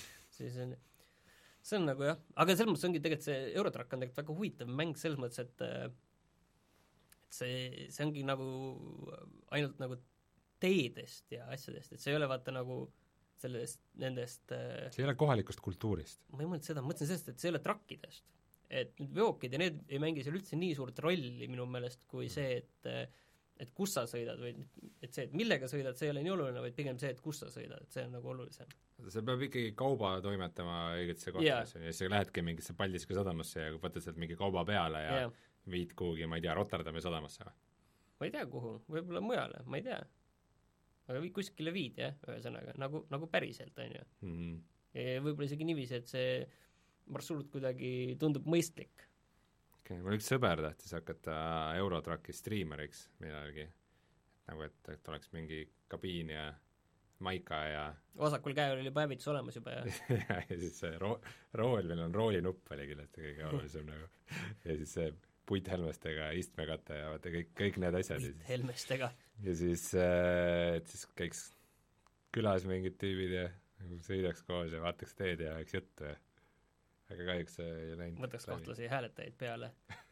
siis on, see on nagu jah, aga selles mõttes ongi tegelikult see Eurotrack on tegelikult väga huvitav mäng selles mõttes, et et see, see ongi nagu ainult nagu teedest ja asjadest, et see ei ole vaata nagu sellest, nendest see ei ole kohalikust kultuurist. ma ei mõelnud seda, ma mõtlesin sellest, et see ei ole trakkidest. Et nüüd veokid ja need ei mängi seal üldse nii suurt rolli minu meelest kui see, et et kus sa sõidad või et see, et millega sõidad, see ei ole nii oluline, vaid pigem see, et kus sa sõidad, et see on nagu olulisem. See peab ikkagi kauba toimetama õigetesse kohtadesse ja siis sa lähedki mingisse Paldiski sadamasse ja võtad sealt mingi kauba peale ja yeah. viid kuhugi, ma ei tea, Rotterdami sadamasse või? Ma ei tea kuhu, võib-olla mujale, ma ei tea. Aga kuskile viid, jah, ühesõnaga, nagu, nagu päriselt, on ju. Mm-hmm. Ja võib-olla isegi niiviisi, et see marsruut kuidagi tundub mõistlik. Okay, mul üks sõber tahtis hakata Eurotracki striimeriks millalgi, nagu et, et oleks mingi kabiin ja maika ja vasakul käel oli päevitus olemas juba ja ja, ja siis see ro- rool, meil on roolinupp oli kindlasti kõige olulisem nagu ja siis see puithelmestega istmekate ja vaata kõik, kõik need asjad puithelmestega ja siis, et siis käiks külas mingid tüübid ja sõidaks koos ja vaataks teed ja eks juttu ja aga kahjuks see ei läinud. Võtaks kahtlasi hääletajaid peale.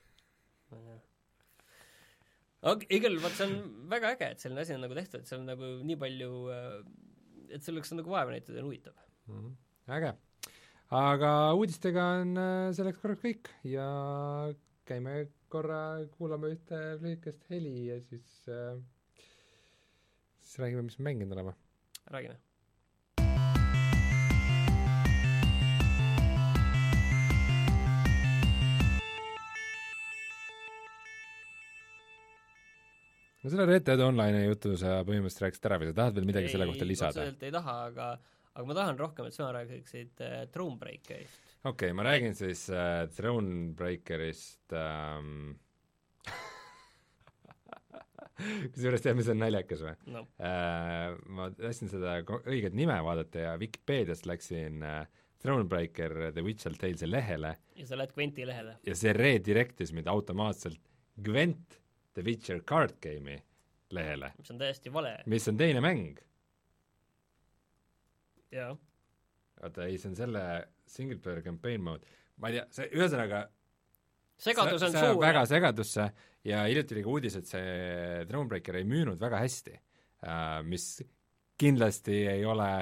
aga igal vaat see on väga äge, et selline asi on nagu tehtud, et seal on nagu nii palju, et selleks on nagu vaeva näitud ja on huvitav. Mm-hmm. Äge. Aga uudistega on selleks korraks kõik ja käime korra, kuulame ühte lühikest heli ja siis, siis räägime, mis mänginud olema. Räägime. no selle Red Dead Online'i jutu sa põhimõtteliselt rääkisid ära või sa tahad veel midagi ei, selle kohta lisada? otseselt ei taha, aga, aga ma tahan rohkem, et sina räägiksid äh, Thronebreakerist. okei okay,, ma räägin siis äh, Thronebreakerist ähm... kusjuures tead, mis on naljakas või no.? Äh, ma tahtsin seda õiget nime vaadata ja Vikipeediast läksin äh, Thronebreaker The Witcher Tales'i lehele ja sa lähed Gwenti lehele ja see redirectis mind automaatselt Gwent The Witcher Card Game'i lehele. Mis on täiesti vale. Mis on teine mäng. Jaa. Oota, ei, see on selle single player campaign mode. Ma ei tea, see ühesõnaga segadus on see, see suur. väga segadusse ja hiljuti oli ka uudis, et see Thronebreaker ei müünud väga hästi, mis kindlasti ei ole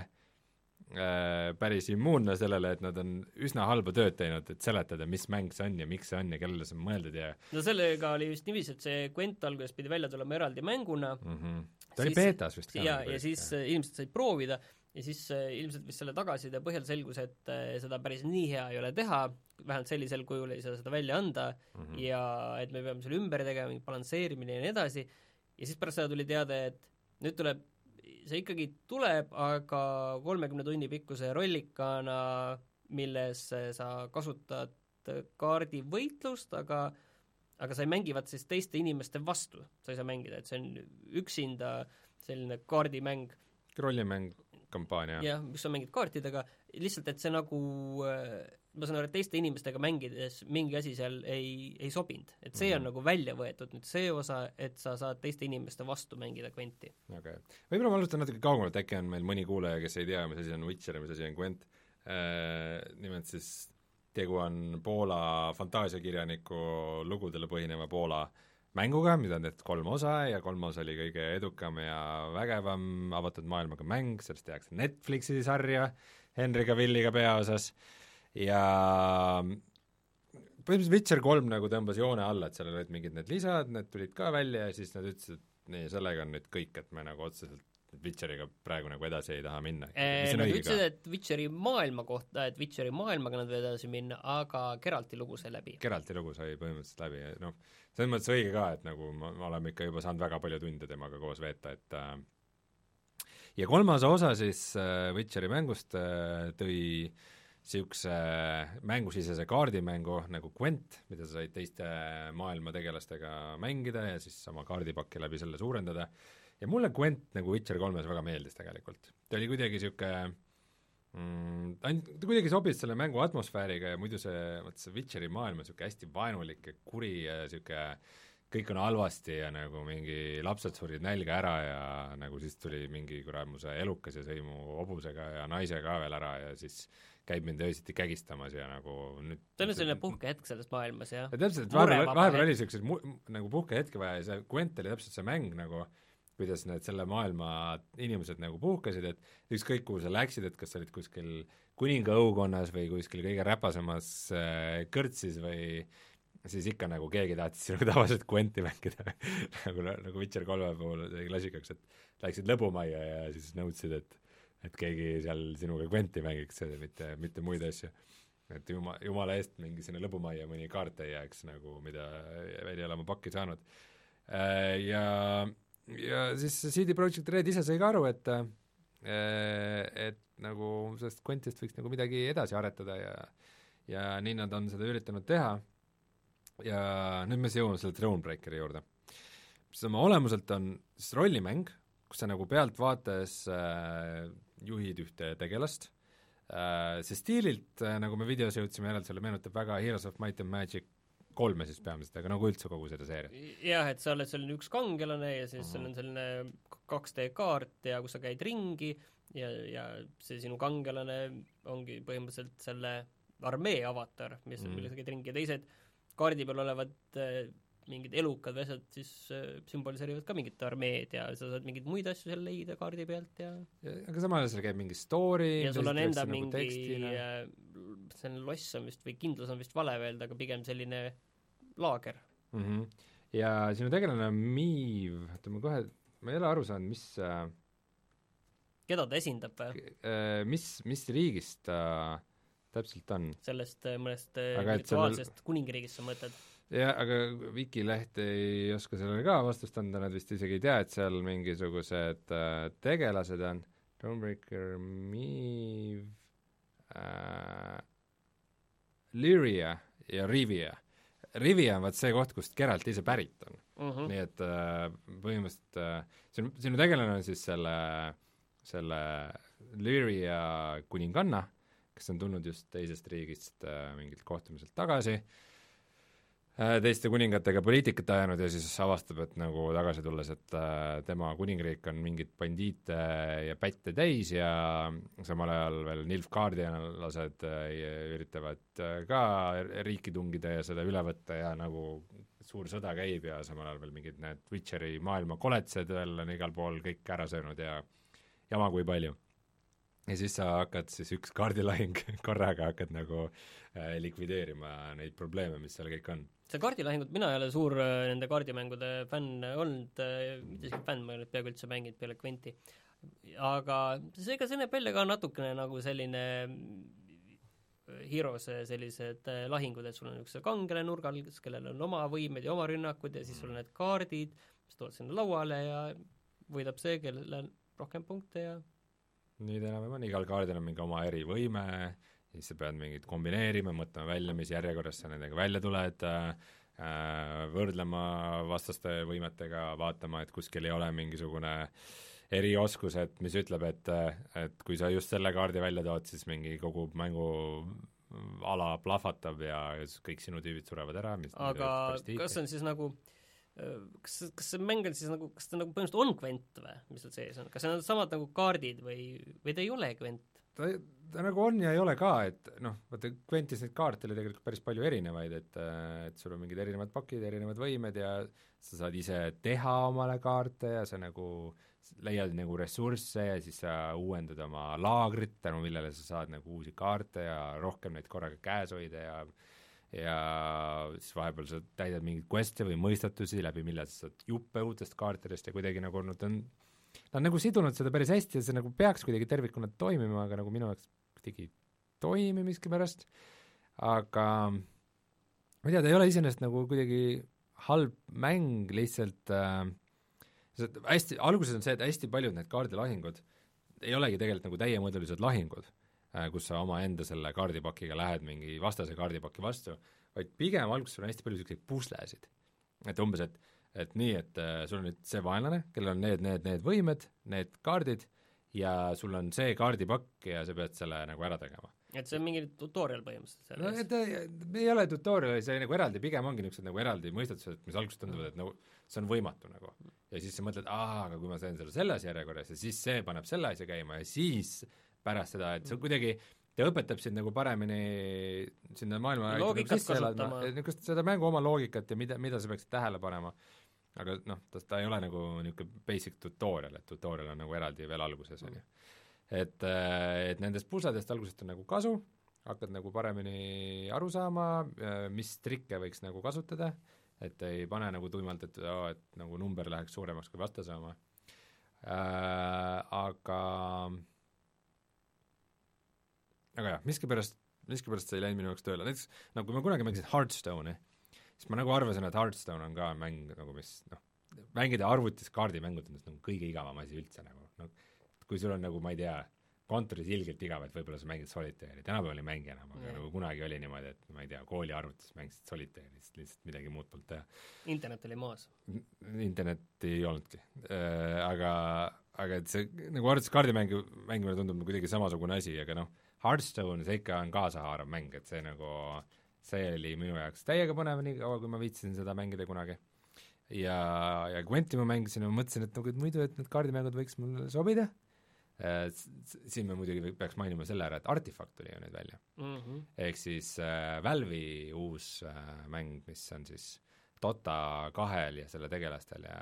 päris immuunne sellele, et nad on üsna halba tööd teinud, et seletada, mis mäng see on ja miks see on ja kellele see on mõeldud ja no sellega oli vist niiviisi, et see Gwent alguses pidi välja tulema eraldi mänguna mm-hmm. ta oli beetas vist ka ja, ja siis ja. ilmselt said proovida ja siis ilmselt vist selle tagasiside põhjal selgus, et seda päris nii hea ei ole teha, vähemalt sellisel kujul ei saa seda välja anda mm-hmm. ja et me peame selle ümber tegema, mingi balansseerimine ja nii edasi ja siis pärast seda tuli teada, et nüüd tuleb see ikkagi tuleb, aga kolmekümne tunni pikkuse rollikana, milles sa kasutad kaardivõitlust, aga aga sa ei mängivad siis teiste inimeste vastu, sa ei saa mängida, et see on üksinda selline kaardimäng. rollimäng kampaania. jah, kus sa mängid kaartidega, lihtsalt et see nagu ma saan aru, et teiste inimestega mängides mingi asi seal ei, ei sobinud. Et see on mm. nagu välja võetud nüüd see osa, et sa saad teiste inimeste vastu mängida Gwenti. Okay. Võib-olla ma alustan natuke kaugemalt, äkki on meil mõni kuulaja, kes ei tea, mis asi on Witcher ja mis asi on Gwent. Äh, nimelt siis tegu on Poola fantaasiakirjaniku lugudele põhineva Poola mänguga, mida on tehtud kolm osa ja kolm osa oli kõige edukam ja vägevam avatud maailmaga mäng, sellest tehakse Netflixi sarja Henry Cavilliga peaosas ja põhimõtteliselt Witcher kolm nagu tõmbas joone alla, et seal olid mingid need lisad, need tulid ka välja ja siis nad ütlesid, et nii, sellega on nüüd kõik, et me nagu otseselt Witcheriga praegu nagu edasi ei taha minna. Nad ütlesid, et Witcheri maailma kohta, et Witcheri maailmaga nad edasi minna, aga Geralti lugu sai läbi. Geralti lugu sai põhimõtteliselt läbi ja noh, selles mõttes õige ka, et nagu me oleme ikka juba saanud väga palju tunde temaga koos veeta, et äh, ja kolmas osa siis äh, Witcheri mängust äh, tõi siukse mängusisese kaardimängu nagu Gwent, mida sa said teiste maailma tegelastega mängida ja siis sama kaardipakki läbi selle suurendada. Ja mulle Gwent nagu Witcher kolmes väga meeldis tegelikult. Ta oli kuidagi siuke mm, ta kuidagi sobis selle mängu atmosfääriga ja muidu see, see Witcheri maailm on siuke hästi vaenulik ja kuri ja siuke kõik on halvasti ja nagu mingi lapsed surid nälga ära ja nagu siis tuli mingi kuramuse elukas ja sõi mu hobusega ja naise ka veel ära ja siis käib mind öösiti kägistamas ja nagu nüüd see on selline puhkehetk selles maailmas, jah? ja täpselt, et vahepeal, vahepeal oli niisugused mu-, nagu puhkehetki vaja ja see Gwent oli täpselt see mäng nagu, kuidas need selle maailma inimesed nagu puhkasid, et ükskõik kuhu sa läksid, et kas sa olid kuskil kuninga õukonnas või kuskil kõige räpasemas äh, kõrtsis või siis ikka nagu keegi tahtis sinuga tavaliselt Gwenti mängida nagu, nagu Witcher kolme puhul tegi klasikaks, et läksid lõbumajja ja siis nõudsid, et et keegi seal sinuga Gwenti mängiks, mitte, mitte muid asju. Et juma, jumala eest mingi sinna lõbumajja mõni kaart ei jääks nagu, mida veel ei ole oma pakki saanud. Ja, ja siis C D Projekt Red ise sai ka aru, et et nagu sellest Gwentist võiks nagu midagi edasi aretada ja ja nii nad on seda üritanud teha. Ja nüüd me jõuame selle Thronebreakeri juurde. Mis oma olemuselt on siis rollimäng, kus sa nagu pealt vaates äh, juhid ühte tegelast äh,, see stiililt äh,, nagu me videos jõudsime järeldusele, meenutab väga Heroes of Might and Magic kolme siis peamiselt, aga nagu üldse kogu seda seeria. Jah, et sa oled selline üks kangelane ja siis sul on selline kaks D kaart ja kus sa käid ringi ja, ja see sinu kangelane ongi põhimõtteliselt selle armee avatar, mis mm. millega sa käid ringi ja teised kaardi peal olevad äh, mingid elukad või asjad siis äh, sümboliseerivad ka mingit armeed ja sa saad mingeid muid asju seal leida kaardi pealt ja, ja aga samal ajal seal käib mingi story ja sul on enda mingi nagu äh, selline loss on vist või kindlus on vist vale öelda, aga pigem selline laager mm. -hmm. Ja sinu tegelane on Miiv, oota ma kohe, ma ei ole aru saanud, mis äh, keda ta esindab või? Äh, mis, mis riigist ta äh, täpselt on? Sellest äh, mõnest äh, virtuaalsest sellel... kuningriigist sa mõtled? Jah, aga Wikileht ei oska sellele ka vastust anda, nad vist isegi ei tea, et seal mingisugused äh, tegelased on. Thronebreaker, Miiv äh,, Lyria ja Rivia. Rivia on vaat see koht, kust Geralt ise pärit on uh. -huh. Nii et äh, põhimõtteliselt äh, sinu, sinu tegelane on siis selle, selle Lyria kuninganna, kes on tulnud just teisest riigist äh, mingilt kohtumiselt tagasi, teiste kuningatega poliitikat ajanud ja siis avastab, et nagu tagasi tulles, et äh, tema kuningriik on mingid bandiite ja pätte täis ja samal ajal veel Nilfgaardialased äh, üritavad äh, ka riiki tungida ja seda üle võtta ja nagu suur sõda käib ja samal ajal veel mingid need Witcheri maailma koletsed veel on igal pool kõik ära söönud ja jama kui palju. Ja siis sa hakkad siis üks kaardilahing korraga hakkad nagu äh, likvideerima neid probleeme, mis seal kõik on. See kaardilahingut, mina ei ole suur nende kaardimängude fänn olnud, mitte isegi fänn, ma ei ole peaaegu üldse mänginud peale Gwenti. Aga seega see näeb välja ka natukene nagu selline Heroese sellised lahingud, et sul on üks kangele nurgal, kellel on oma võimed ja oma rünnakud ja siis sul on need kaardid, mis tulevad sinna lauale ja võidab see, kellel on rohkem punkte ja nii ta enam on, igal kaardil on mingi oma erivõime, siis sa pead mingid kombineerima, mõtlema välja, mis järjekorras sa nendega välja tuled, võrdlema vastaste võimetega, vaatama, et kuskil ei ole mingisugune erioskus, et mis ütleb, et, et kui sa just selle kaardi välja tood, siis mingi kogu mängu ala plahvatab ja kõik sinu tüübid surevad ära. Aga kas on siis nagu kas, kas see mäng on siis nagu, kas ta nagu põhimõtteliselt on Gwent või, mis seal sees on, kas see on samad nagu kaardid või, või ta ei ole Gwent? Ta, ta nagu on ja ei ole ka, et noh, vaata Gwentis neid kaarte oli tegelikult päris palju erinevaid, et, et sul on mingid erinevad pakid, erinevad võimed ja sa saad ise teha omale kaarte ja sa nagu leiad nagu ressursse ja siis sa uuendad oma laagrit, tänu millele sa saad nagu uusi kaarte ja rohkem neid korraga käes hoida ja ja siis vahepeal sa täidad mingeid quest'e või mõistatusi, läbi mille sa saad juppe uutest kaartidest ja kuidagi nagu nad on, nad on nagu sidunud seda päris hästi ja see nagu peaks kuidagi tervikuna toimima, aga nagu minu jaoks kuidagi ei toimi miskipärast, aga ma ei tea, ta ei ole iseenesest nagu kuidagi halb mäng, lihtsalt äh, hästi, alguses on see, et hästi paljud need kaardilahingud ei olegi tegelikult nagu täiemõõdulised lahingud, kus sa omaenda selle kaardipakiga lähed mingi vastase kaardipaki vastu, vaid pigem alguses sul on hästi palju selliseid puslesid. Et umbes, et, et nii, et äh, sul on nüüd see vaenlane, kellel on need, need, need võimed, need kaardid ja sul on see kaardipakk ja sa pead selle nagu ära tegema. et see on mingi tutorial põhimõtteliselt no et ei ole tutorial, see nagu eraldi, pigem ongi niisugused nagu eraldi mõistatused, mis alguses tunduvad, et nagu see on võimatu nagu. Ja siis sa mõtled, aa, aga kui ma teen selle selles järjekorras ja siis see paneb selle asja käima ja siis pärast seda, et see kuidagi ta õpetab sind nagu paremini sinna maailma loogikat kasutama. Niisugust seda mängu oma loogikat ja mida, mida sa peaksid tähele panema. Aga noh, ta, ta ei ole nagu niisugune basic tutorial, et tutorial on nagu eraldi veel alguses, on ju. Et, et nendest pusadest algusest on nagu kasu, hakkad nagu paremini aru saama, mis trikke võiks nagu kasutada, et ei pane nagu tuimalt, et, oh, et nagu number läheks suuremaks kui vastase oma. Äh, aga aga jah, miskipärast, miskipärast see ei läinud minu jaoks tööle. Näiteks, nagu kui ma kunagi mängisin Hearthstone'i, siis ma nagu arvasin, et Hearthstone on ka mäng, nagu mis, noh, mängida arvutis kaardimängud on nagu kõige igavam asi üldse nagu, no, kui sul on nagu, ma ei tea, kontoris ilgelt igav, et võib-olla sa mängid Solitaire'i, tänapäeval ei mängi enam, aga yeah. nagu kunagi oli niimoodi, et ma ei tea, kooli arvutis mängisid Solitaire'i, lihtsalt midagi muud polnud teha. Internet oli maas. Internet ei olnudki äh,, aga, aga et see nagu arvutis kaardimängu mängimine tundub kuidagi samasugune asi, aga noh, Hearthstone, see ikka on kaasahaarav mäng, et see nagu, see oli minu jaoks täiega põnev nii kaua, kui ma viitsin seda mängida kunagi. Ja, ja Gwenti ma mängisin ja ma mõtlesin, et nagu et muidu, et need kaardimängud võiks mulle sobida. Siin me muidugi peaks mainima selle ära, et Artifact tuli ju nüüd välja mm. -hmm. ehk siis äh, Valve'i uus äh, mäng, mis on siis Dota kahel ja selle tegelastel ja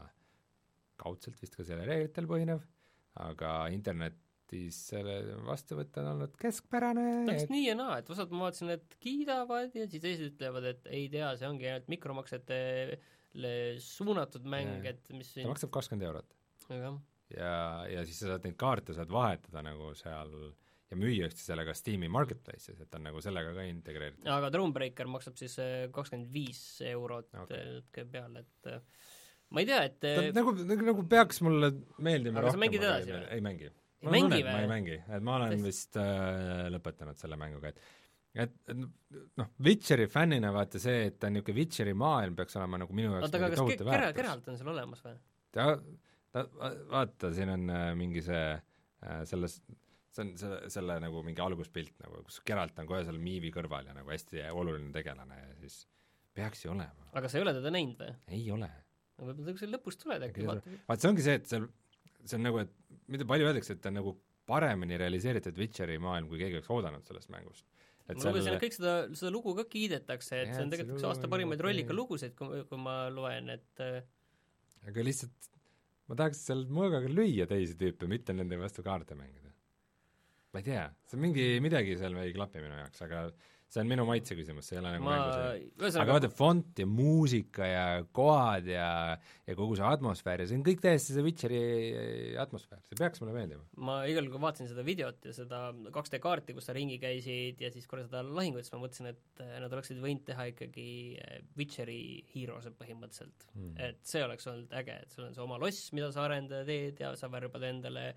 kaudselt vist ka selle reeglitel põhinev, aga internetis selle vastuvõtt on olnud keskpärane. Täpselt nii ja naa, et osad ma vaatasin, et kiidavad ja siis teised ütlevad, et ei tea, see ongi ainult mikromaksetele suunatud mäng, et mis ta maksab kakskümmend eurot. Aga ja, ja siis sa saad neid kaarte saad vahetada nagu seal ja müüakse sellega Steam'i Marketplace'is, et on nagu sellega ka integreeritud. Aga Thronebreaker maksab siis kakskümmend viis eurot okay. peale, et ma ei tea, et ta, nagu, nagu peaks mulle meeldima aga rohkem. Aga sa mängid edasi või? Ei mängi. Ei mängi või? Ma ei mängi, et ma olen Test. vist äh, lõpetanud selle mänguga, et et, et noh, Witcheri fännina vaata see, et ta on niisugune Witcheri maailm peaks olema nagu minu jaoks aga kas kera, Geralt on seal olemas või? ta Ta, vaata, siin on äh, mingi see äh, selles, see on selle, selle nagu mingi alguspilt nagu, kus Geralt on kohe seal Miivi kõrval ja nagu hästi oluline tegelane ja siis peaks ju olema. Aga sa ei ole teda näinud või? Ei ole. No võib-olla ta lõpust tuled äkki vaata. Vaat see ongi see, et seal, see on nagu, et mida palju öeldakse, et ta on nagu paremini realiseeritud Witcheri maailm, kui keegi oleks oodanud sellest mängust. Et ma lugesin, et kõik seda, seda lugu ka kiidetakse, et ja, see on tegelikult üks aasta parimaid rollika lugusid, kui, kui ma loen, et aga lihtsalt ma tahaks seal mõõgaga lüüa teisi tüüpe, mitte nende vastu kaarte mängida. Ma ei tea, see on mingi, midagi seal ei klapi minu jaoks, aga see on minu maitse küsimus, see ei ole nagu ma... mängus. Aga vaata, font ja muusika ja kohad ja, ja kogu see atmosfäär ja see on kõik täiesti see Witcheri atmosfäär, see peaks mulle meeldima. Ma igal kui vaatasin seda videot ja seda kaks D kaarti, kus sa ringi käisid ja siis korra seda lahingut, siis ma mõtlesin, et nad oleksid võinud teha ikkagi Witcheri heroes'e põhimõtteliselt mm.. et see oleks olnud äge, et sul on see oma loss, mida sa arendada teed ja sa värbad endale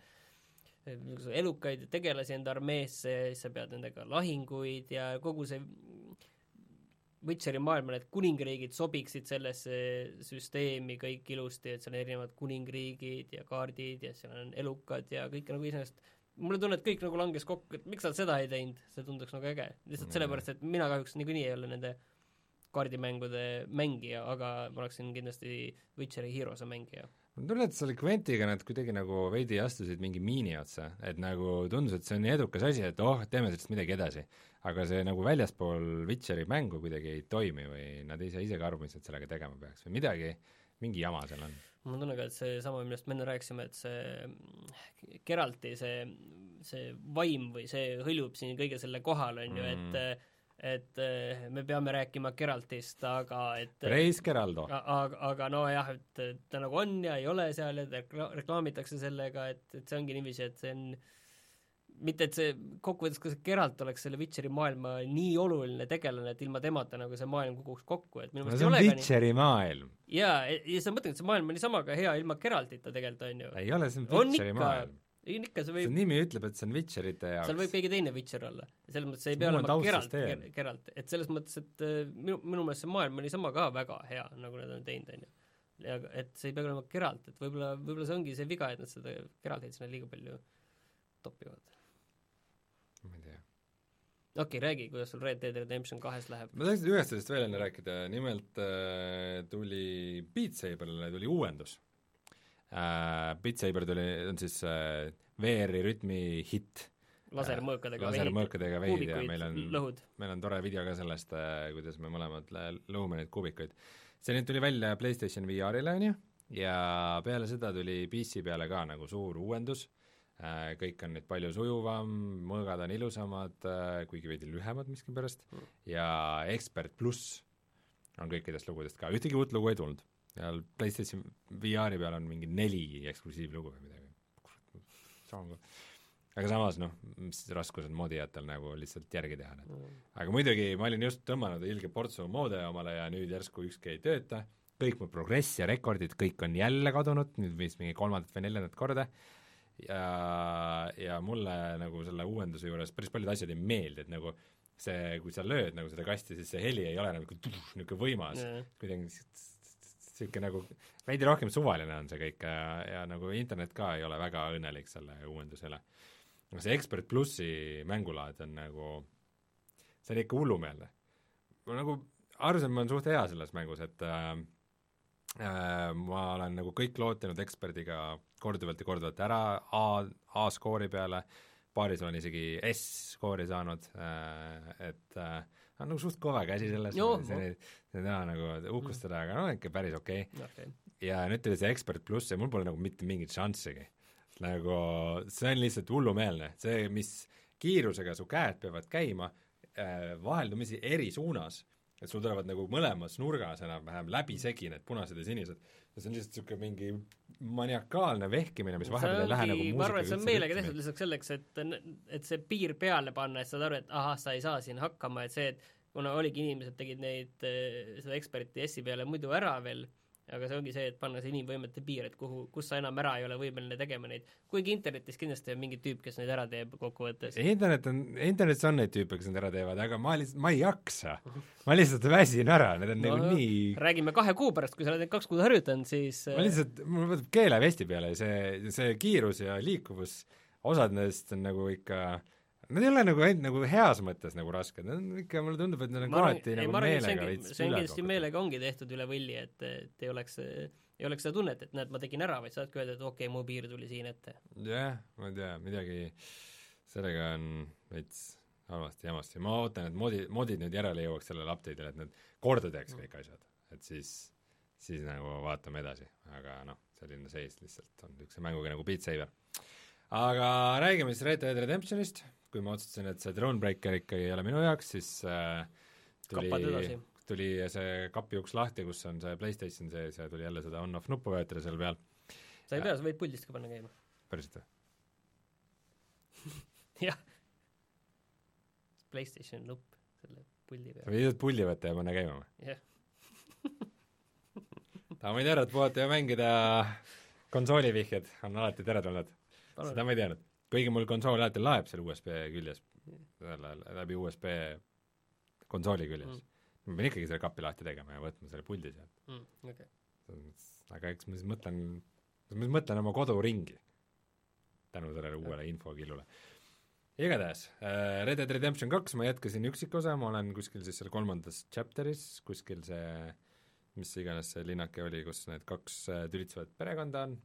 elukaid tegelasi enda armeesse, siis sa pead nendega lahinguid ja kogu see Witcheri maailma, need kuningriigid sobiksid sellesse süsteemi kõik ilusti, et seal on erinevad kuningriigid ja kaardid ja seal on elukad ja kõik nagu iseenesest, mulle tunne, et kõik nagu langes kokku, et miks nad seda ei teinud, see tunduks nagu äge. Lihtsalt sellepärast, et mina kahjuks niikuinii ei ole nende kaardimängude mängija, aga ma oleksin kindlasti Witcheri Heroes'e mängija. Ma tunnen, et selle Gwentiga nad kuidagi nagu veidi astusid mingi miini otsa, et nagu tundus, et see on nii edukas asi, et oh, teeme sellest midagi edasi. Aga see nagu väljaspool Witcheri mängu kuidagi ei toimi või nad ei saa ise ka aru, mis nad sellega tegema peaks või midagi, mingi jama seal on. Ma tunnen ka, et see sama, millest me enne rääkisime, et see Geralti see, see vaim või see hõljub siin kõige selle kohal, on ju, et mm. et me peame rääkima Geraltist, aga et Reis Geraldo. Aga, aga no jah, et ta nagu on ja ei ole seal ja rekla- reklaamitakse sellega, et, et see ongi niiviisi, et see on mitte, et see kokkuvõttes, kas Geralt oleks selle Witcheri maailma nii oluline tegelane, et ilma temata nagu see maailm kukuks kokku, et minu no see on Witcheri nii... maailm. Jaa, ja sa mõtled, et see maailm on niisama ka hea ilma Geraltita tegelikult, on ju. Ei ole, see on Witcheri on maailm. Ikka, see, võib, see nimi ütleb, et see on Witcherite jaoks. seal võib keegi teine Witcher olla. Selles mõttes see ei pea olema Geralt, Geralt. Et selles mõttes, et minu, minu meelest see maailm on niisama ka väga hea, nagu nad on teinud, on ju. Ja et see ei pea olema Geralt, et võib-olla, võib-olla see ongi see viga, et nad seda Geraltit sinna liiga palju topivad. Ma ei tea. okei okay,, räägi, kuidas sul Red Dead Redemption kahes läheb. ma tahaksin ühest sellest veel enne rääkida, nimelt äh, tuli Beat Saberile tuli uuendus äh,. Beat Saber tuli, on siis äh, V R-i rütmi hitt. lasermõõkadega äh, lasermõõkadega vehid ja meil on, lõhud. meil on tore video ka sellest äh,, kuidas me mõlemad lõhume neid kuubikuid. see nüüd tuli välja PlayStation V R-ile, on ju, ja peale seda tuli P C peale ka nagu suur uuendus, kõik on nüüd palju sujuvam, mõõgad on ilusamad, kuigi veidi lühemad miskipärast mm., ja Expert pluss on kõikidest lugudest ka, ühtegi uut lugu ei tulnud. ja PlayStation V R-i peal on mingi neli eksklusiivlugu või midagi. aga samas noh, mis raskus on modijatel nagu lihtsalt järgi teha need mm.. aga muidugi ma olin just tõmmanud ilge portsu moode omale ja nüüd järsku ükski ei tööta, kõik mu progress ja rekordid, kõik on jälle kadunud, nüüd vist mingi kolmandat või neljandat korda, ja, ja mulle nagu selle uuenduse juures päris paljud asjad ei meeldi, et nagu see, kui sa lööd nagu seda kasti, siis see heli ei ole nagu niisugune võimas yeah., kuidagi niisugune nagu veidi rohkem suvaline on see kõik ja, ja nagu internet ka ei ole väga õnnelik selle uuenduse üle. aga see Expert plussi mängulaad on nagu, see on ikka hullumeelne. ma nagu arvasin, et ma olen suht hea selles mängus, et äh, äh, ma olen nagu kõik lootinud Expertiga korduvalt ja korduvalt ära A, A-skoori peale, paaris olen isegi S-skoori saanud, äh, et äh, on nagu suht kõva käsi selles, see ei taha nagu uhkustada, aga no ikka päris okei okay. okay. Ja nüüd tuli see Expert pluss ja mul pole nagu mitte mingit šanssigi. Nagu see on lihtsalt hullumeelne, see, mis kiirusega su käed peavad käima äh, vaheldumisi eri suunas, et sul tulevad nagu mõlemas nurgas enam-vähem läbisegi need punased ja sinised. Ja see on lihtsalt niisugune mingi maniakaalne vehkimine, mis vahepeal ei lähe nagu muusika. Ma arvan, et see on meelega tehtud lihtsalt selleks, et, et see piir peale panna, et saad aru, et ahah, sa ei saa siin hakkama, et see, et kuna oligi inimesed tegid neid, seda Experti S-i peale muidu ära veel, aga see ongi see, et panna see inimvõimete piir, et kuhu, kus sa enam ära ei ole võimeline tegema neid, kuigi internetis kindlasti on mingi tüüp, kes neid ära teeb kokkuvõttes. Internet on, internetis on neid tüüpe, kes neid ära teevad, aga ma lihtsalt, ma ei jaksa. Ma lihtsalt väsin ära, need on no, nagu nii... Räägime kahe kuu pärast, kui sa oled kaks kuud harjutanud, siis... Ma lihtsalt, mul võtab keelevesti peale, see, see kiirus ja liikuvus, osad nendest on nagu ikka... Nad ei ole nagu, nagu heas mõttes nagu rasked, nad on ikka, mulle tundub, et nad on kohati nagu arvan, meelega veits üle. See on kindlasti meelega ongi tehtud üle võlli, et, et ei oleks, ei oleks seda tunnet, et näed, ma tegin ära, vaid saadki öelda, et okei okay,, mu piir tuli siin ette. Jah, ma ei tea, midagi sellega on veits halvasti jamasti. Ma ootan, et modi, modid nüüd järele jõuaks sellele update'ile, et need korda teeks kõik asjad, et siis, siis nagu vaatame edasi, aga noh, selline seis lihtsalt on üks mänguga nagu Beat Saber. Aga räägime siis Red Dead Redemptionist, kui ma otsustasin, et see Thronebreaker ikka ei ole minu jaoks, siis äh, tuli, tuli see kapiuks lahti, kus on see PlayStation sees ja tuli jälle seda on-off nuppu võetada seal peal. Sa ei pea, sa võid puldist ka panna käima. Päriselt või? jah. PlayStation nupp selle puldi peal. Sa võid puldi võtta ja panna käima või? jah. Ta ma ei tea, et puhata ja mängida konsoolivihjed on alati teretulnud. Seda ma ei teadnud. Kuigi mul konsool alati laeb seal U S B küljes, läbi U S B konsooli küljes. Mm. Ma pean ikkagi selle kapi lahti tegema ja võtma selle puldi sealt. Mm, okay. Aga eks ma siis mõtlen, ma siis mõtlen oma kodu ringi tänu sellele uuele infokillule. Igatahes, uh, Red Dead Redemption kaks ma jätkasin üksikosa, ma olen kuskil siis seal kolmandas chapteris, kuskil see, mis iganes see linnake oli, kus need kaks uh, tülitsevad perekonda on.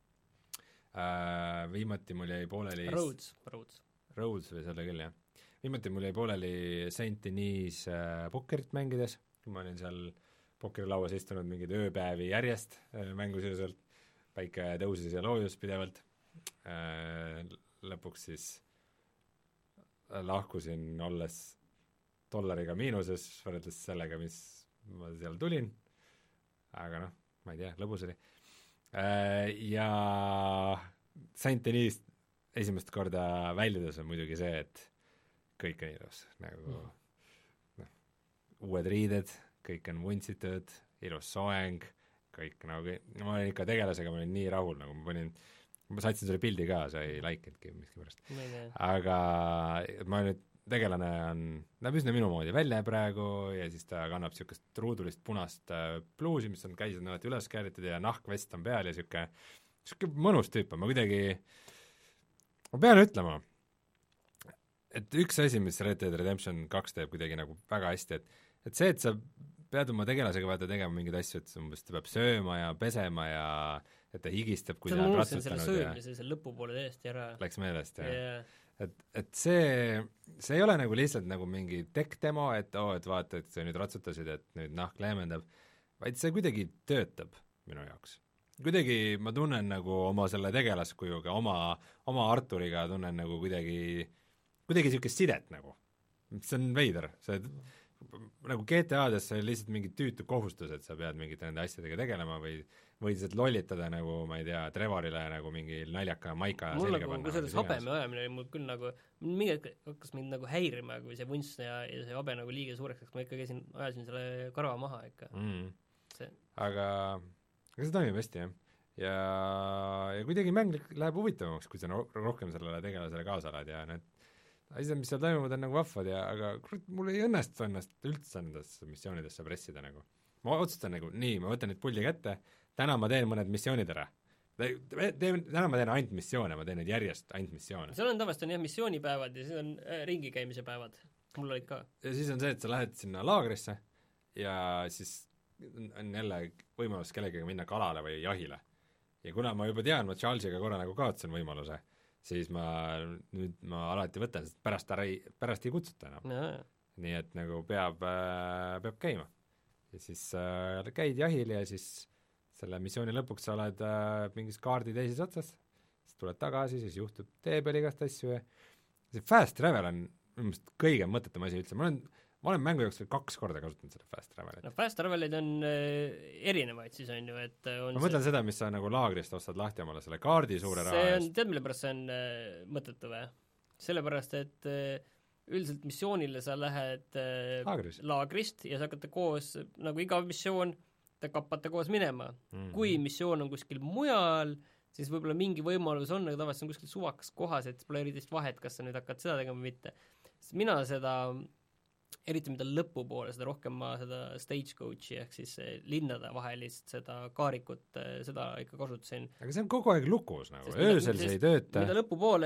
Uh, viimati mul jäi pooleli Rhodes, Rhodes. Rhodes või selle küll, jah. Viimati mul jäi pooleli Saint Denis uh, pokkerit mängides, kui ma olin seal pokkerilauas istunud mingeid ööpäevi järjest uh, mängusiruselt, päike tõusis ja loojus pidevalt. Uh, lõpuks siis lahkusin, olles dollariga miinuses võrreldes sellega, mis ma seal tulin, aga noh, ma ei tea, lõbus oli. Ja Saint Denis esimest korda väljudes on muidugi see, et kõik on ilus, nagu mm. no, uued riided, kõik on vuntsitud, ilus soeng, kõik nagu, ma olin ikka tegelasega, ma olin nii rahul, nagu ma panin, ma saatsin selle pildi ka, sa ei laikinudki miski pärast, aga ma nüüd tegelane on, näeb üsna minu moodi välja praegu ja siis ta kannab niisugust ruudulist punast bluusi, mis on käised alati üles kääritud ja nahkvest on peal ja niisugune, niisugune mõnus tüüp on, ma kuidagi, ma pean ütlema, et üks asi, mis Red Dead Redemption kaks teeb kuidagi nagu väga hästi, et et see, et sa pead oma tegelasega vaata tegema mingeid asju, et umbes ta peab sööma ja pesema ja et ta higistab, kui ta on ratsutanud selle söömise, selle lõpupoole täiesti ära. Läks meelest, jah Yeah. et, et see, see ei ole nagu lihtsalt nagu mingi tech-demo, et oo oh,, et vaata, et sa nüüd ratsutasid, et nüüd nahk leemendab, vaid see kuidagi töötab minu jaoks. Kuidagi ma tunnen nagu oma selle tegelaskujuga, oma, oma Arturiga tunnen nagu kuidagi, kuidagi niisugust sidet nagu. See on veider, see nagu G T A-des see lihtsalt mingi tüütu kohustus, et sa pead mingite nende asjadega tegelema või või lihtsalt lollitada nagu, ma ei tea, Trevorile nagu mingi naljaka maika mul nagu, kui selles habeme ajamine oli mul küll nagu, mingi hetk hakkas mind nagu häirima, kui see vunts ja, ja see habe nagu liiga suureks, ma ikka käisin, ajasin selle karva maha ikka mm.. See... aga, aga see toimib hästi, jah. ja, ja kuidagi mäng läheb huvitavamaks, kui sa no, rohkem sellele tegelasele kaasa oled ja need asjad, mis seal toimuvad, on nagu vahvad ja aga kurat, mul ei õnnestu ennast üldse nendesse missioonidesse pressida nagu. Ma otsustan nagu, nii, ma võtan nüüd pulli kätte, täna ma teen mõned missioonid ära. Teen, täna ma teen ainult missioone, ma teen nüüd järjest ainult missioone. seal on tavaliselt on jah missioonipäevad ja siis on äh, ringi käimise päevad. Mul olid ka. Ja siis on see, et sa lähed sinna laagrisse ja siis on jälle võimalus kellegagi minna kalale või jahile. Ja kuna ma juba tean, ma Charlesiga korra nagu kaotasin võimaluse, siis ma nüüd ma alati võtan, sest pärast, ei, pärast ei kutsuta enam. Ja, ja. Nii et nagu peab, äh, peab käima. Ja siis äh, käid jahil ja siis selle missiooni lõpuks sa oled äh, mingis kaardi teises otsas, siis tuled tagasi, siis juhtub tee peal igast asju ja see fast travel on minu meelest kõige mõttetum asi üldse, ma olen, ma olen mängu jooksul kaks korda kasutanud seda fast travelit. No fast travelid on äh, erinevaid siis on ju, et on ma see... mõtlen seda, mis sa nagu laagrist ostad lahti omale selle kaardi suure raha eest. Tead, mille pärast see on äh, mõttetu või? Sellepärast, et äh, üldiselt missioonile sa lähed äh, Laagris. laagrist ja sa hakkate koos, nagu iga missioon, te kappate koos minema mm.. kui missioon on kuskil mujal, siis võib-olla mingi võimalus on, aga tavaliselt on kuskil suvakas kohas, et pole eritist vahet, kas sa nüüd hakkad seda tegema või mitte. Sest mina seda, eriti mida lõpupoole, seda rohkem ma seda stagecoachi ehk siis linnade vahelist seda kaarikut, seda ikka kasutasin. Aga see on kogu aeg lukus nagu, öösel see ei tööta. Mida lõpupoole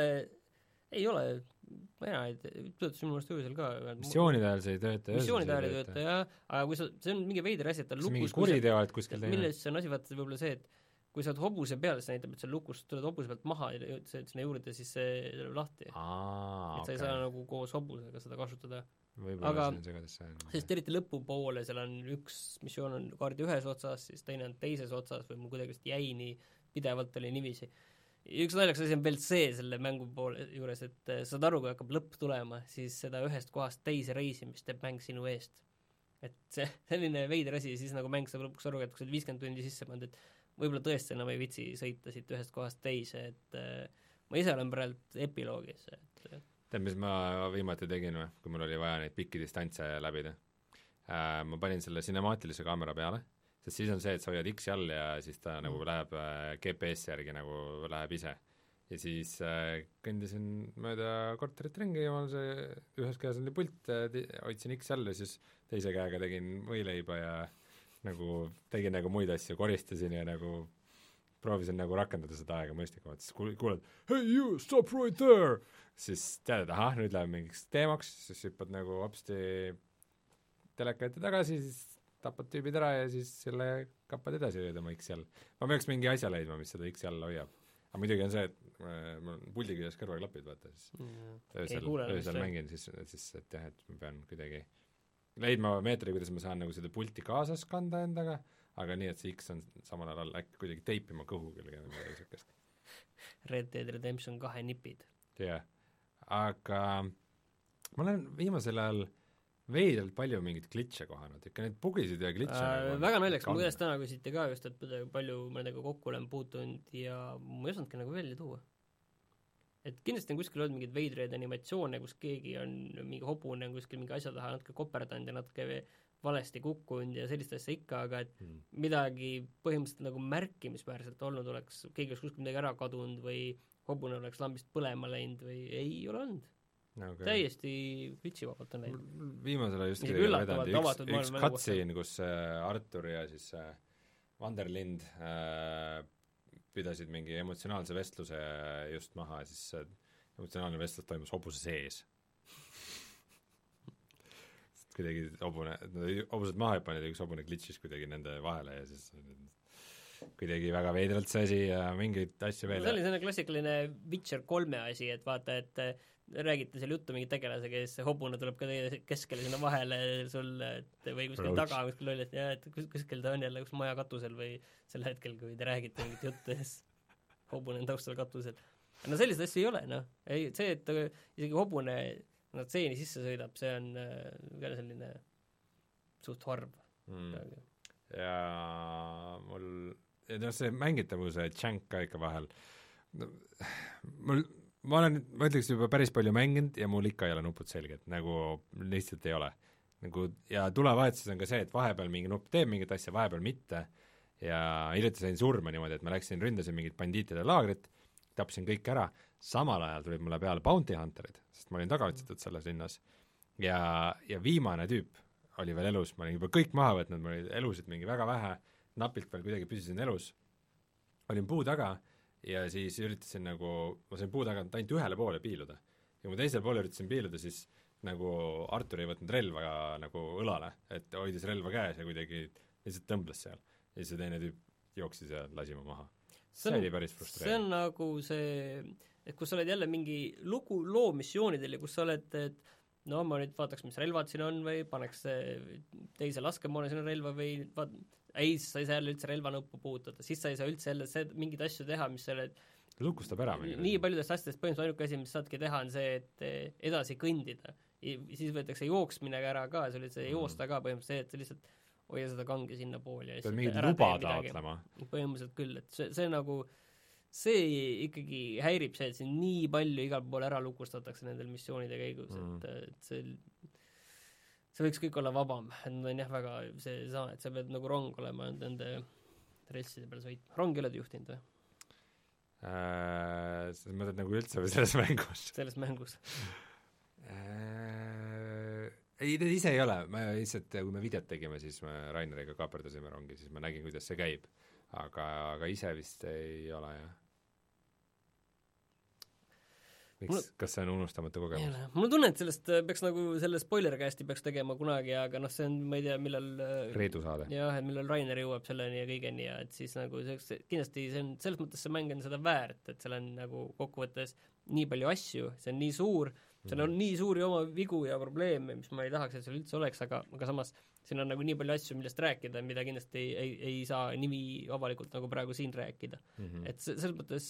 ei ole, ma ei tea, töötas minu meelest öösel ka. Missioonide ajal see ei tööta, missioonide ajal ei tööta, jah, aga kui sa, see on mingi veider asi, et ta lukus, mingi kuriteo alt kuskil teine. Milles see on asi, vaata võib-olla see, et kui sa oled hobuse peal, siis näitab, et sa lukus, tuled hobuse pealt maha ja sinna juurde, siis see tuleb lahti. Aa, et sa ei okay. saa nagu koos hobusega seda kasutada. Võib-olla aga see on segadis see. Sest eriti lõpupoole, seal on üks missioon on kaardi ühes otsas, siis teine on teises otsas või mul kuidagi jäi nii pidevalt oli niiviisi. Üks naljakas asi on veel see selle mängu poole juures, et saad aru, kui hakkab lõpp tulema, siis seda ühest kohast teise reisimist teeb mäng sinu eest. Et see selline veider asi, siis nagu mäng saab lõpuks aru, et kui sa oled viiskümmend tundi sisse pannud, et võib-olla tõesti enam ei vitsi sõita siit ühest kohast teise, et äh, ma ise olen praegu epiloogis. Et tead, mis ma viimati tegin või, kui mul oli vaja neid pikki distantse läbida äh,? Ma panin selle sinemaatilise kaamera peale, sest siis on see, et sa hoiad X-i all ja siis ta mm. nagu läheb äh, G P S järgi nagu läheb ise. Ja siis äh, kõndisin mööda korterit ringi ja mul see ühes käes oli pult, hoidsin X-i all ja siis teise käega tegin võileiba ja nagu tegin nagu muid asju, koristasin ja nagu proovisin nagu rakendada seda aega mõistlikumalt, siis kuuled hey you, stop right there! Siis tead, et ahah, nüüd läheb mingiks teemaks, siis hüppad nagu hopsti teleka ette tagasi, siis tapad tüübid ära ja siis selle kappad edasi hoida oma X-i all. Ma peaks mingi asja leidma, mis seda X-i all hoiab. Aga muidugi on see, et mul on puldi küljes kõrvaklapid, vaata, siis mm, öösel, öösel mängin, siis, siis et jah, et ma pean kuidagi leidma meetri, kuidas ma saan nagu seda pulti kaasas kanda endaga, aga nii, et see X on samal ajal äkki kuidagi teipima kõhu külge või midagi niisugust. Red Dead Redemption kahe nipid. jah, aga ma olen viimasel ajal veidelt palju mingit glitche kohanud, ikka neid bugisid ja glitche äh, nagu väga naljaks, mul käest täna küsiti ka just, et palju ma nendega kokku olen puutunud ja ma ei osanudki nagu välja tuua. Et kindlasti on kuskil olnud mingid veidreid animatsioone, kus keegi on mingi hobune, kuskil mingi asja taha natuke koperdanud ja natuke valesti kukkunud ja sellist asja ikka, aga et hmm. midagi põhimõtteliselt nagu märkimisväärselt olnud oleks, keegi oleks kuskil midagi ära kadunud või hobune oleks lambist põlema läinud või ei ole olnud. Okay. Täiesti glitchivabalt on läinud. Viimasel ajal just vedanud üks, üks cutscene, kus Artur ja siis Vanderlind äh, pidasid mingi emotsionaalse vestluse just maha, siis emotsionaalne vestlus toimus hobuse sees. kuidagi hobune, hobused maha hüpanud ja üks hobune glitchis kuidagi nende vahele ja siis kuidagi väga veidralt see asi ja mingeid asju veel. see oli selline klassikaline Witcher kolme asi, et vaata, et räägite seal juttu mingi tegelasega ja siis see hobune tuleb ka teie keskele sinna vahele sul, et või kuskil Roach. Taga kuskil oli, et jah, et kus, kuskil ta on jälle kus maja katusel või sel hetkel, kui te räägite mingit juttu ja siis hobune on taustal katusel. no sellist asja ei ole, noh. ei, see, et isegi hobune no, tseeni sisse sõidab, see on ka selline suht harv mm.. ja mul ja noh, see mängitavuse tšank ka ikka vahel no, mul ma olen, ma ütleks juba päris palju mänginud ja mul ikka ei ole nupud selged, nagu lihtsalt ei ole. Nagu, ja tulevahetuses on ka see, et vahepeal mingi nupp teeb mingit asja, vahepeal mitte ja hiljuti sain surma niimoodi, et ma läksin, ründasin mingit bandiitide laagrit, tapsin kõik ära, samal ajal tulid mulle peale bounty hunterid, sest ma olin tagaotsitud selles linnas ja, ja viimane tüüp oli veel elus, ma olin juba kõik maha võtnud, ma olin elusid mingi väga vähe, napilt veel kuidagi püsisin elus, olin puu taga ja siis üritasin nagu, ma sain puu tagant ainult ühele poole piiluda. ja kui ma teisele poole üritasin piiluda, siis nagu Artur ei võtnud relva nagu õlale, et hoidis relva käes ja kuidagi lihtsalt tõmbles seal. Ja siis see teine tüüp jooksis ja lasi ma maha. See, see oli päris frustreeriv. See on nagu see, et kus sa oled jälle mingi lugu loo missioonidel ja kus sa oled, et no ma nüüd vaataks, mis relvad siin on või paneks teise laskemoone sinna relva või vaat, ei, sa ei saa jälle üldse relvanõppu puutuda, siis sa ei saa üldse jälle see, mingeid asju teha, mis selle lukustab ära mingi. Nii paljudest asjadest põhimõtteliselt ainuke asi, mis saadki teha, on see, et edasi kõndida. Siis võetakse jooksmine ära ka, see oli see joosta ka põhimõtteliselt see, et sa lihtsalt hoia seda kange sinna pooli. Pead mingid luba taotlema. Põhimõtteliselt küll, et see, see nagu, see ikkagi häirib see, et siin nii palju igal pool ära lukustatakse nendel missioonide käigus, mm. et, et see see võiks kõik olla vabam, et nad on jah väga see saa, et sa pead nagu rong olema nende relside peal sõitma. Rongi oled juhtinud või? Äh, sa mõtled nagu üldse või selles mängus? Selles mängus äh, ei, need ise ei ole, ma lihtsalt, kui me videot tegime, siis me Raineriga kaaperdasime rongi, siis ma nägin, kuidas see käib, aga, aga ise vist ei ole, jah. Miks, mul, kas see on unustamatu kogemus? Mul on tunne, et sellest peaks nagu, selle spoilercasti peaks tegema kunagi, aga noh, see on, ma ei tea, millal Reedu saade. Jah, et millal Rainer jõuab selleni ja kõigeni ja et siis nagu see, kindlasti see on, selles mõttes see mäng on seda väärt, et seal on nagu kokkuvõttes nii palju asju, see on nii suur, seal on mm. nii suuri oma vigu ja probleeme, mis ma ei tahaks, et seal üldse oleks, aga, aga samas siin on nagu nii palju asju, millest rääkida, mida kindlasti ei, ei, ei saa nimi avalikult nagu praegu siin rääkida. Mm-hmm. Et selles mõttes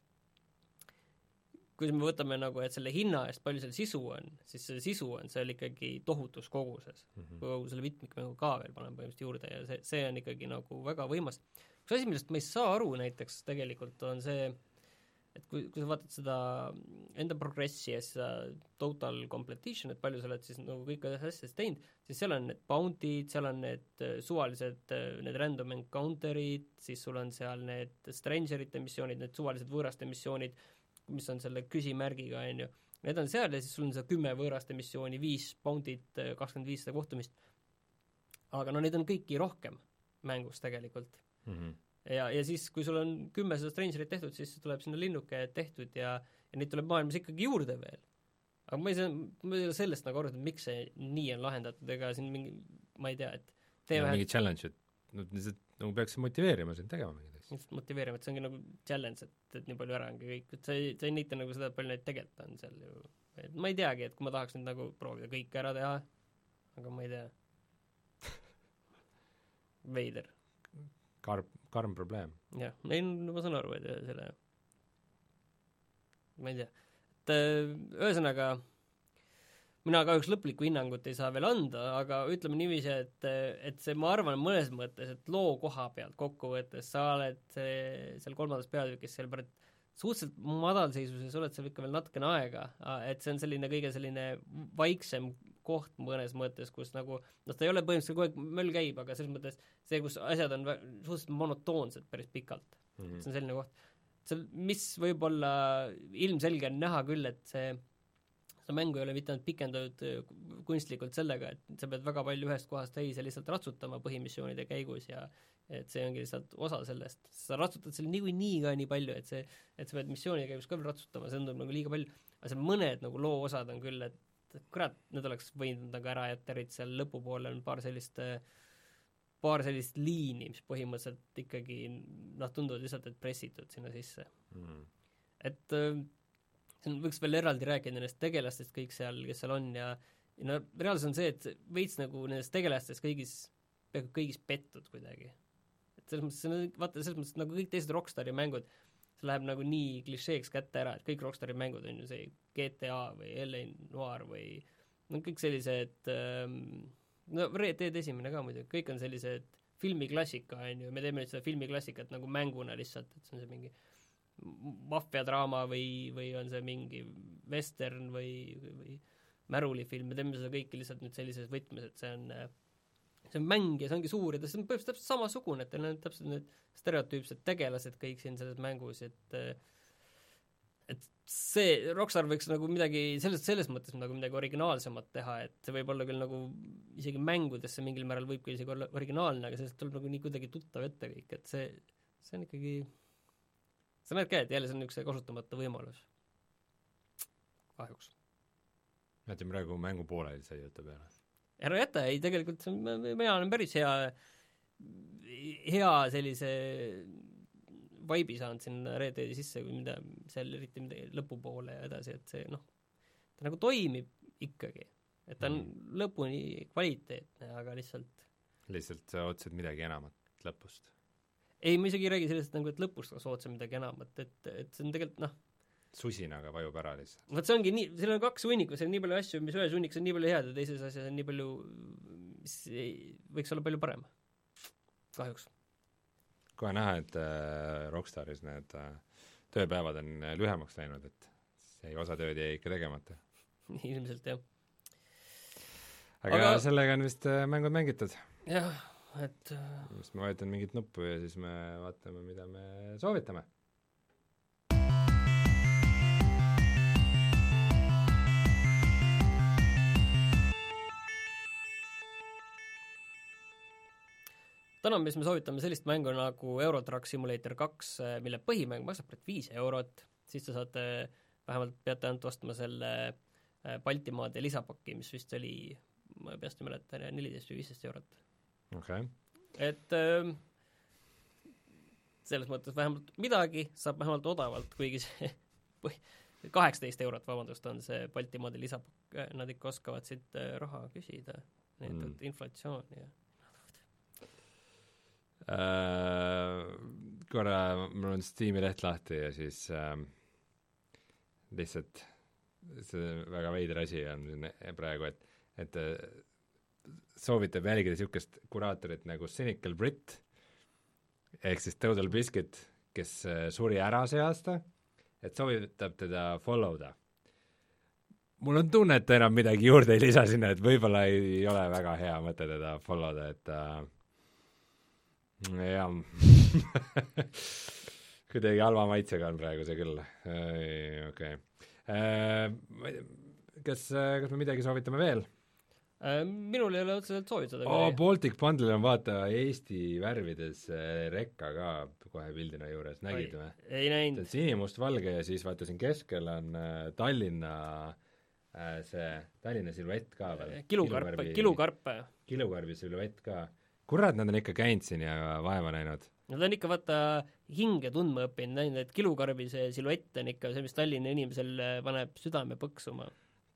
kui me võtame nagu, et selle hinna eest palju seal sisu on, siis see sisu on seal ikkagi tohutus koguses mm-hmm. kogu selle vitmikmängu ka veel panen põhimõtteliselt juurde ja see, see on ikkagi nagu väga võimas. Üks asi, millest ma ei saa aru näiteks tegelikult on see, et kui, kui sa vaatad seda enda progressi ja seda total completion, et palju sa oled siis nagu kõik asjades teinud, siis seal on need bounty'd, seal on need suvalised, need random encounter'id, siis sul on seal need strangerite missioonid, need suvalised võõraste missioonid, mis on selle küsimärgiga, on ju. Need on seal ja siis sul on see kümme võõraste missiooni, viis bounty't, kakskümmend viis seda kohtumist. Aga no neid on kõiki rohkem mängus tegelikult. Mm-hmm. Ja, ja siis, kui sul on kümme seda strangerit tehtud, siis tuleb sinna linnuke tehtud ja, ja neid tuleb maailmas ikkagi juurde veel. Aga ma ei saa, ma ei saa sellest nagu aru, et miks see nii on lahendatud, ega siin mingi, ma ei tea, et tee vähe... mingi challenge, et no, nagu peaks motiveerima sind tegema mingid asju. Motiveerima, et see ongi nagu challenge, et, et nii palju ära ongi kõik, et sa ei, sa ei näita nagu seda, palju neid tegelikult on seal ju. Et ma ei teagi, et kui ma tahaks nüüd nagu proovida kõik ära teha, aga ma ei tea. Veider. Karm, karm probleem. Jah, ei, ma saan aru, et selle ma ei tea. Et ühesõnaga mina kahjuks lõplikku hinnangut ei saa veel anda, aga ütleme niiviisi, et, et see, ma arvan mõnes mõttes, et loo koha pealt kokkuvõttes sa oled see, seal kolmandas peatükis seal pärit suhteliselt madalseisuses, oled seal ikka veel natukene aega, et see on selline kõige selline vaiksem koht mõnes mõttes, kus nagu, noh, ta ei ole põhimõtteliselt kogu aeg möll käib, aga selles mõttes see, kus asjad on suhteliselt monotoonsed päris pikalt. Mm-hmm. See on selline koht. See, mis võib-olla ilmselge on näha küll, et see seda mängu ei ole mitte ainult pikendatud kunstlikult sellega, et sa pead väga palju ühest kohast teise lihtsalt ratsutama põhimissioonide käigus ja et see ongi lihtsalt osa sellest. Sa ratsutad seal nii, nii ka nii palju, et see, et sa pead missioonide käigus ka veel ratsutama, see on nagu liiga palju, aga seal mõned nagu loo osad on küll, et et kurat, need oleks võinud nagu ära jätta, eriti seal lõpupoole on paar sellist paar sellist liini, mis põhimõtteliselt ikkagi noh, tunduvad lihtsalt, et pressitud sinna sisse mm.. et siin võiks veel eraldi rääkida nendest tegelastest kõik seal, kes seal on ja, ja no reaalsus on see, et veits nagu nendest tegelastest kõigis, peaaegu kõigis pettud kuidagi. Et selles mõttes, vaata, selles mõttes nagu kõik teised Rockstari mängud, see läheb nagu nii klišeeks kätte ära, et kõik Rockstari mängud on ju see G T A või L A Noir või no kõik sellised ähm, no Red Dead esimene ka muidu, kõik on sellised filmiklassika, on ju, me teeme nüüd seda filmiklassikat nagu mänguna lihtsalt, et see on see mingi maffiadraama või, või on see mingi western või, või märulifilm, me teeme seda kõike lihtsalt nüüd sellises võtmes, et see on see on mäng ja see ongi suur ja see on põhimõtteliselt täpselt samasugune, et teil on täpselt need stereotüüpsed tegelased kõik siin selles mängus, et et see, Rockstar võiks nagu midagi, selles, selles mõttes nagu midagi originaalsemat teha, et see võib olla küll nagu isegi mängudesse mingil määral võibki isegi olla originaalne, aga sellest tuleb nagu nii kuidagi tuttav ette kõik, et see, see on ikkagi, sa näed ka, et jälle see on üks kasutamata võimalus. Kahjuks. Näete, praegu mängu pooleli sai jutu peale. Ära jäta, ei tegelikult see on, mina olen päris hea hea sellise vaibi saanud sinna Red Deadi sisse, kui mida seal eriti midagi lõpupoole ja edasi, et see noh, ta nagu toimib ikkagi, et ta on mm. lõpuni kvaliteetne, aga lihtsalt lihtsalt sa otsid midagi enamat lõpust? Ei, ma isegi ei räägi sellest nagu, et lõpust sa otsid midagi enamat, et, et see on tegelikult noh susinaga vajub ära lihtsalt. Vot see ongi nii, seal on kaks hunnikus, seal on nii palju asju, mis ühes hunnikus on nii palju head ja teises asjas on nii palju, mis ei, võiks olla palju parem. Kahjuks. Kohe näha, et äh, Rockstaris need äh, tööpäevad on lühemaks läinud, et see osa tööd jäi ikka tegemata. Ilmselt, jah. Aga, Aga sellega on vist äh, mängud mängitud. Jah, et Just ma vajutan mingit nuppu ja siis me vaatame, mida me soovitame. täna, mis me soovitame sellist mängu nagu Euro Truck Simulator kaks, mille põhimäng maksab praegu viis eurot, siis te saate, vähemalt peate ainult ostma selle Baltimaade lisapakki, mis vist oli, ma peast ei mäleta, neliteist või viisteist eurot. Okay. Et äh, selles mõttes vähemalt midagi saab vähemalt odavalt, kuigi see kaheksateist eurot, vabandust, on see Baltimaade lisapakk, nad ikka oskavad siit raha küsida, nii et, et inflatsioon ja Uh, korra mul on Steam'i leht lahti ja siis uh, lihtsalt see väga veider asi on praegu, et, et uh, soovitab jälgida niisugust kuraatorit nagu Cynical Brit ehk siis Total Biscuit, kes uh, suri ära see aasta, et soovitab teda followda. Mul on tunne, et ta enam midagi juurde ei lisa sinna, et võib-olla ei, ei ole väga hea mõte teda followda, et uh, jah kuidagi halva maitsega on praegu see küll. Okei. Kas, kas me midagi soovitame veel? Minul ei ole otseselt soovitada. Oh, Baltic Bundle on vaata Eesti värvides rekka ka kohe pildina juures, nägid või? Ei näinud. Sinimustvalge ja siis vaata siin keskel on Tallinna see Tallinna siluett ka veel. Kilukarp, kilukarp. Kilukarbi siluett ka. Kurat, nad on ikka käinud siin ja vaeva näinud. Nad on ikka vaata hinge tundma õppinud, näinud, et kilukarbi see siluett on ikka see, mis Tallinna inimesel paneb südame põksuma.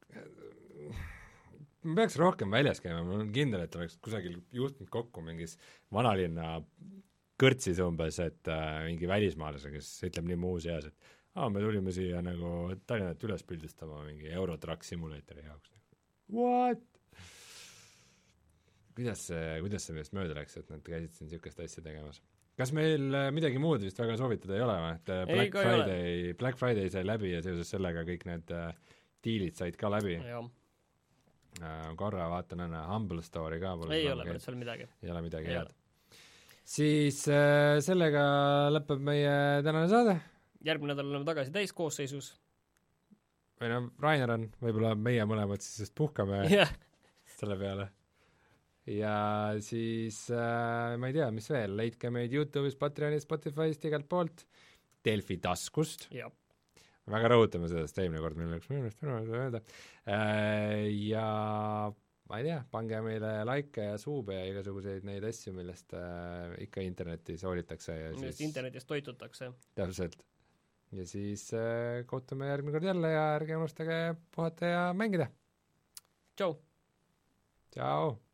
Ma peaks rohkem väljas käima, ma olen kindel, et oleks kusagil juhtunud kokku mingis vanalinna kõrtsis umbes, et äh, mingi välismaalase, kes ütleb nii muu seas, et aa, me tulime siia nagu Tallinnat üles pildistama mingi Euro Truck Simulatori jaoks. What? Kuidas see, kuidas see meest mööda läks, et nad käisid siin niisugust asja tegemas? Kas meil midagi muud vist väga soovitada ei ole või? Et Black ei, Friday, Black Friday sai läbi ja seoses sellega kõik need uh, diilid said ka läbi. Uh, korra vaatan enne Humble Story ka. Ei ole veel seal midagi. Ei ole midagi head. Siis uh, sellega lõpeb meie tänane saade. Järgmine nädal oleme tagasi täiskoosseisus. Või no, Rainer on, võib-olla meie mõlemad siis just puhkame yeah. selle peale. Ja siis äh, ma ei tea, mis veel, leidke meid YouTube'is, Patreonis, Spotify'st, igalt poolt, Delfi taskust. Ja. väga rõhutame seda, sest eelmine kord meil oleks minu meelest minu meelest öelda. Ja ma ei tea, pange meile like ja suube ja igasuguseid neid asju, millest äh, ikka internetis hoolitakse ja millest siis internetis toitutakse. täpselt. Ja siis äh, kohtume järgmine kord jälle ja ärge unustage puhata ja mängida. Tšau! Tšau!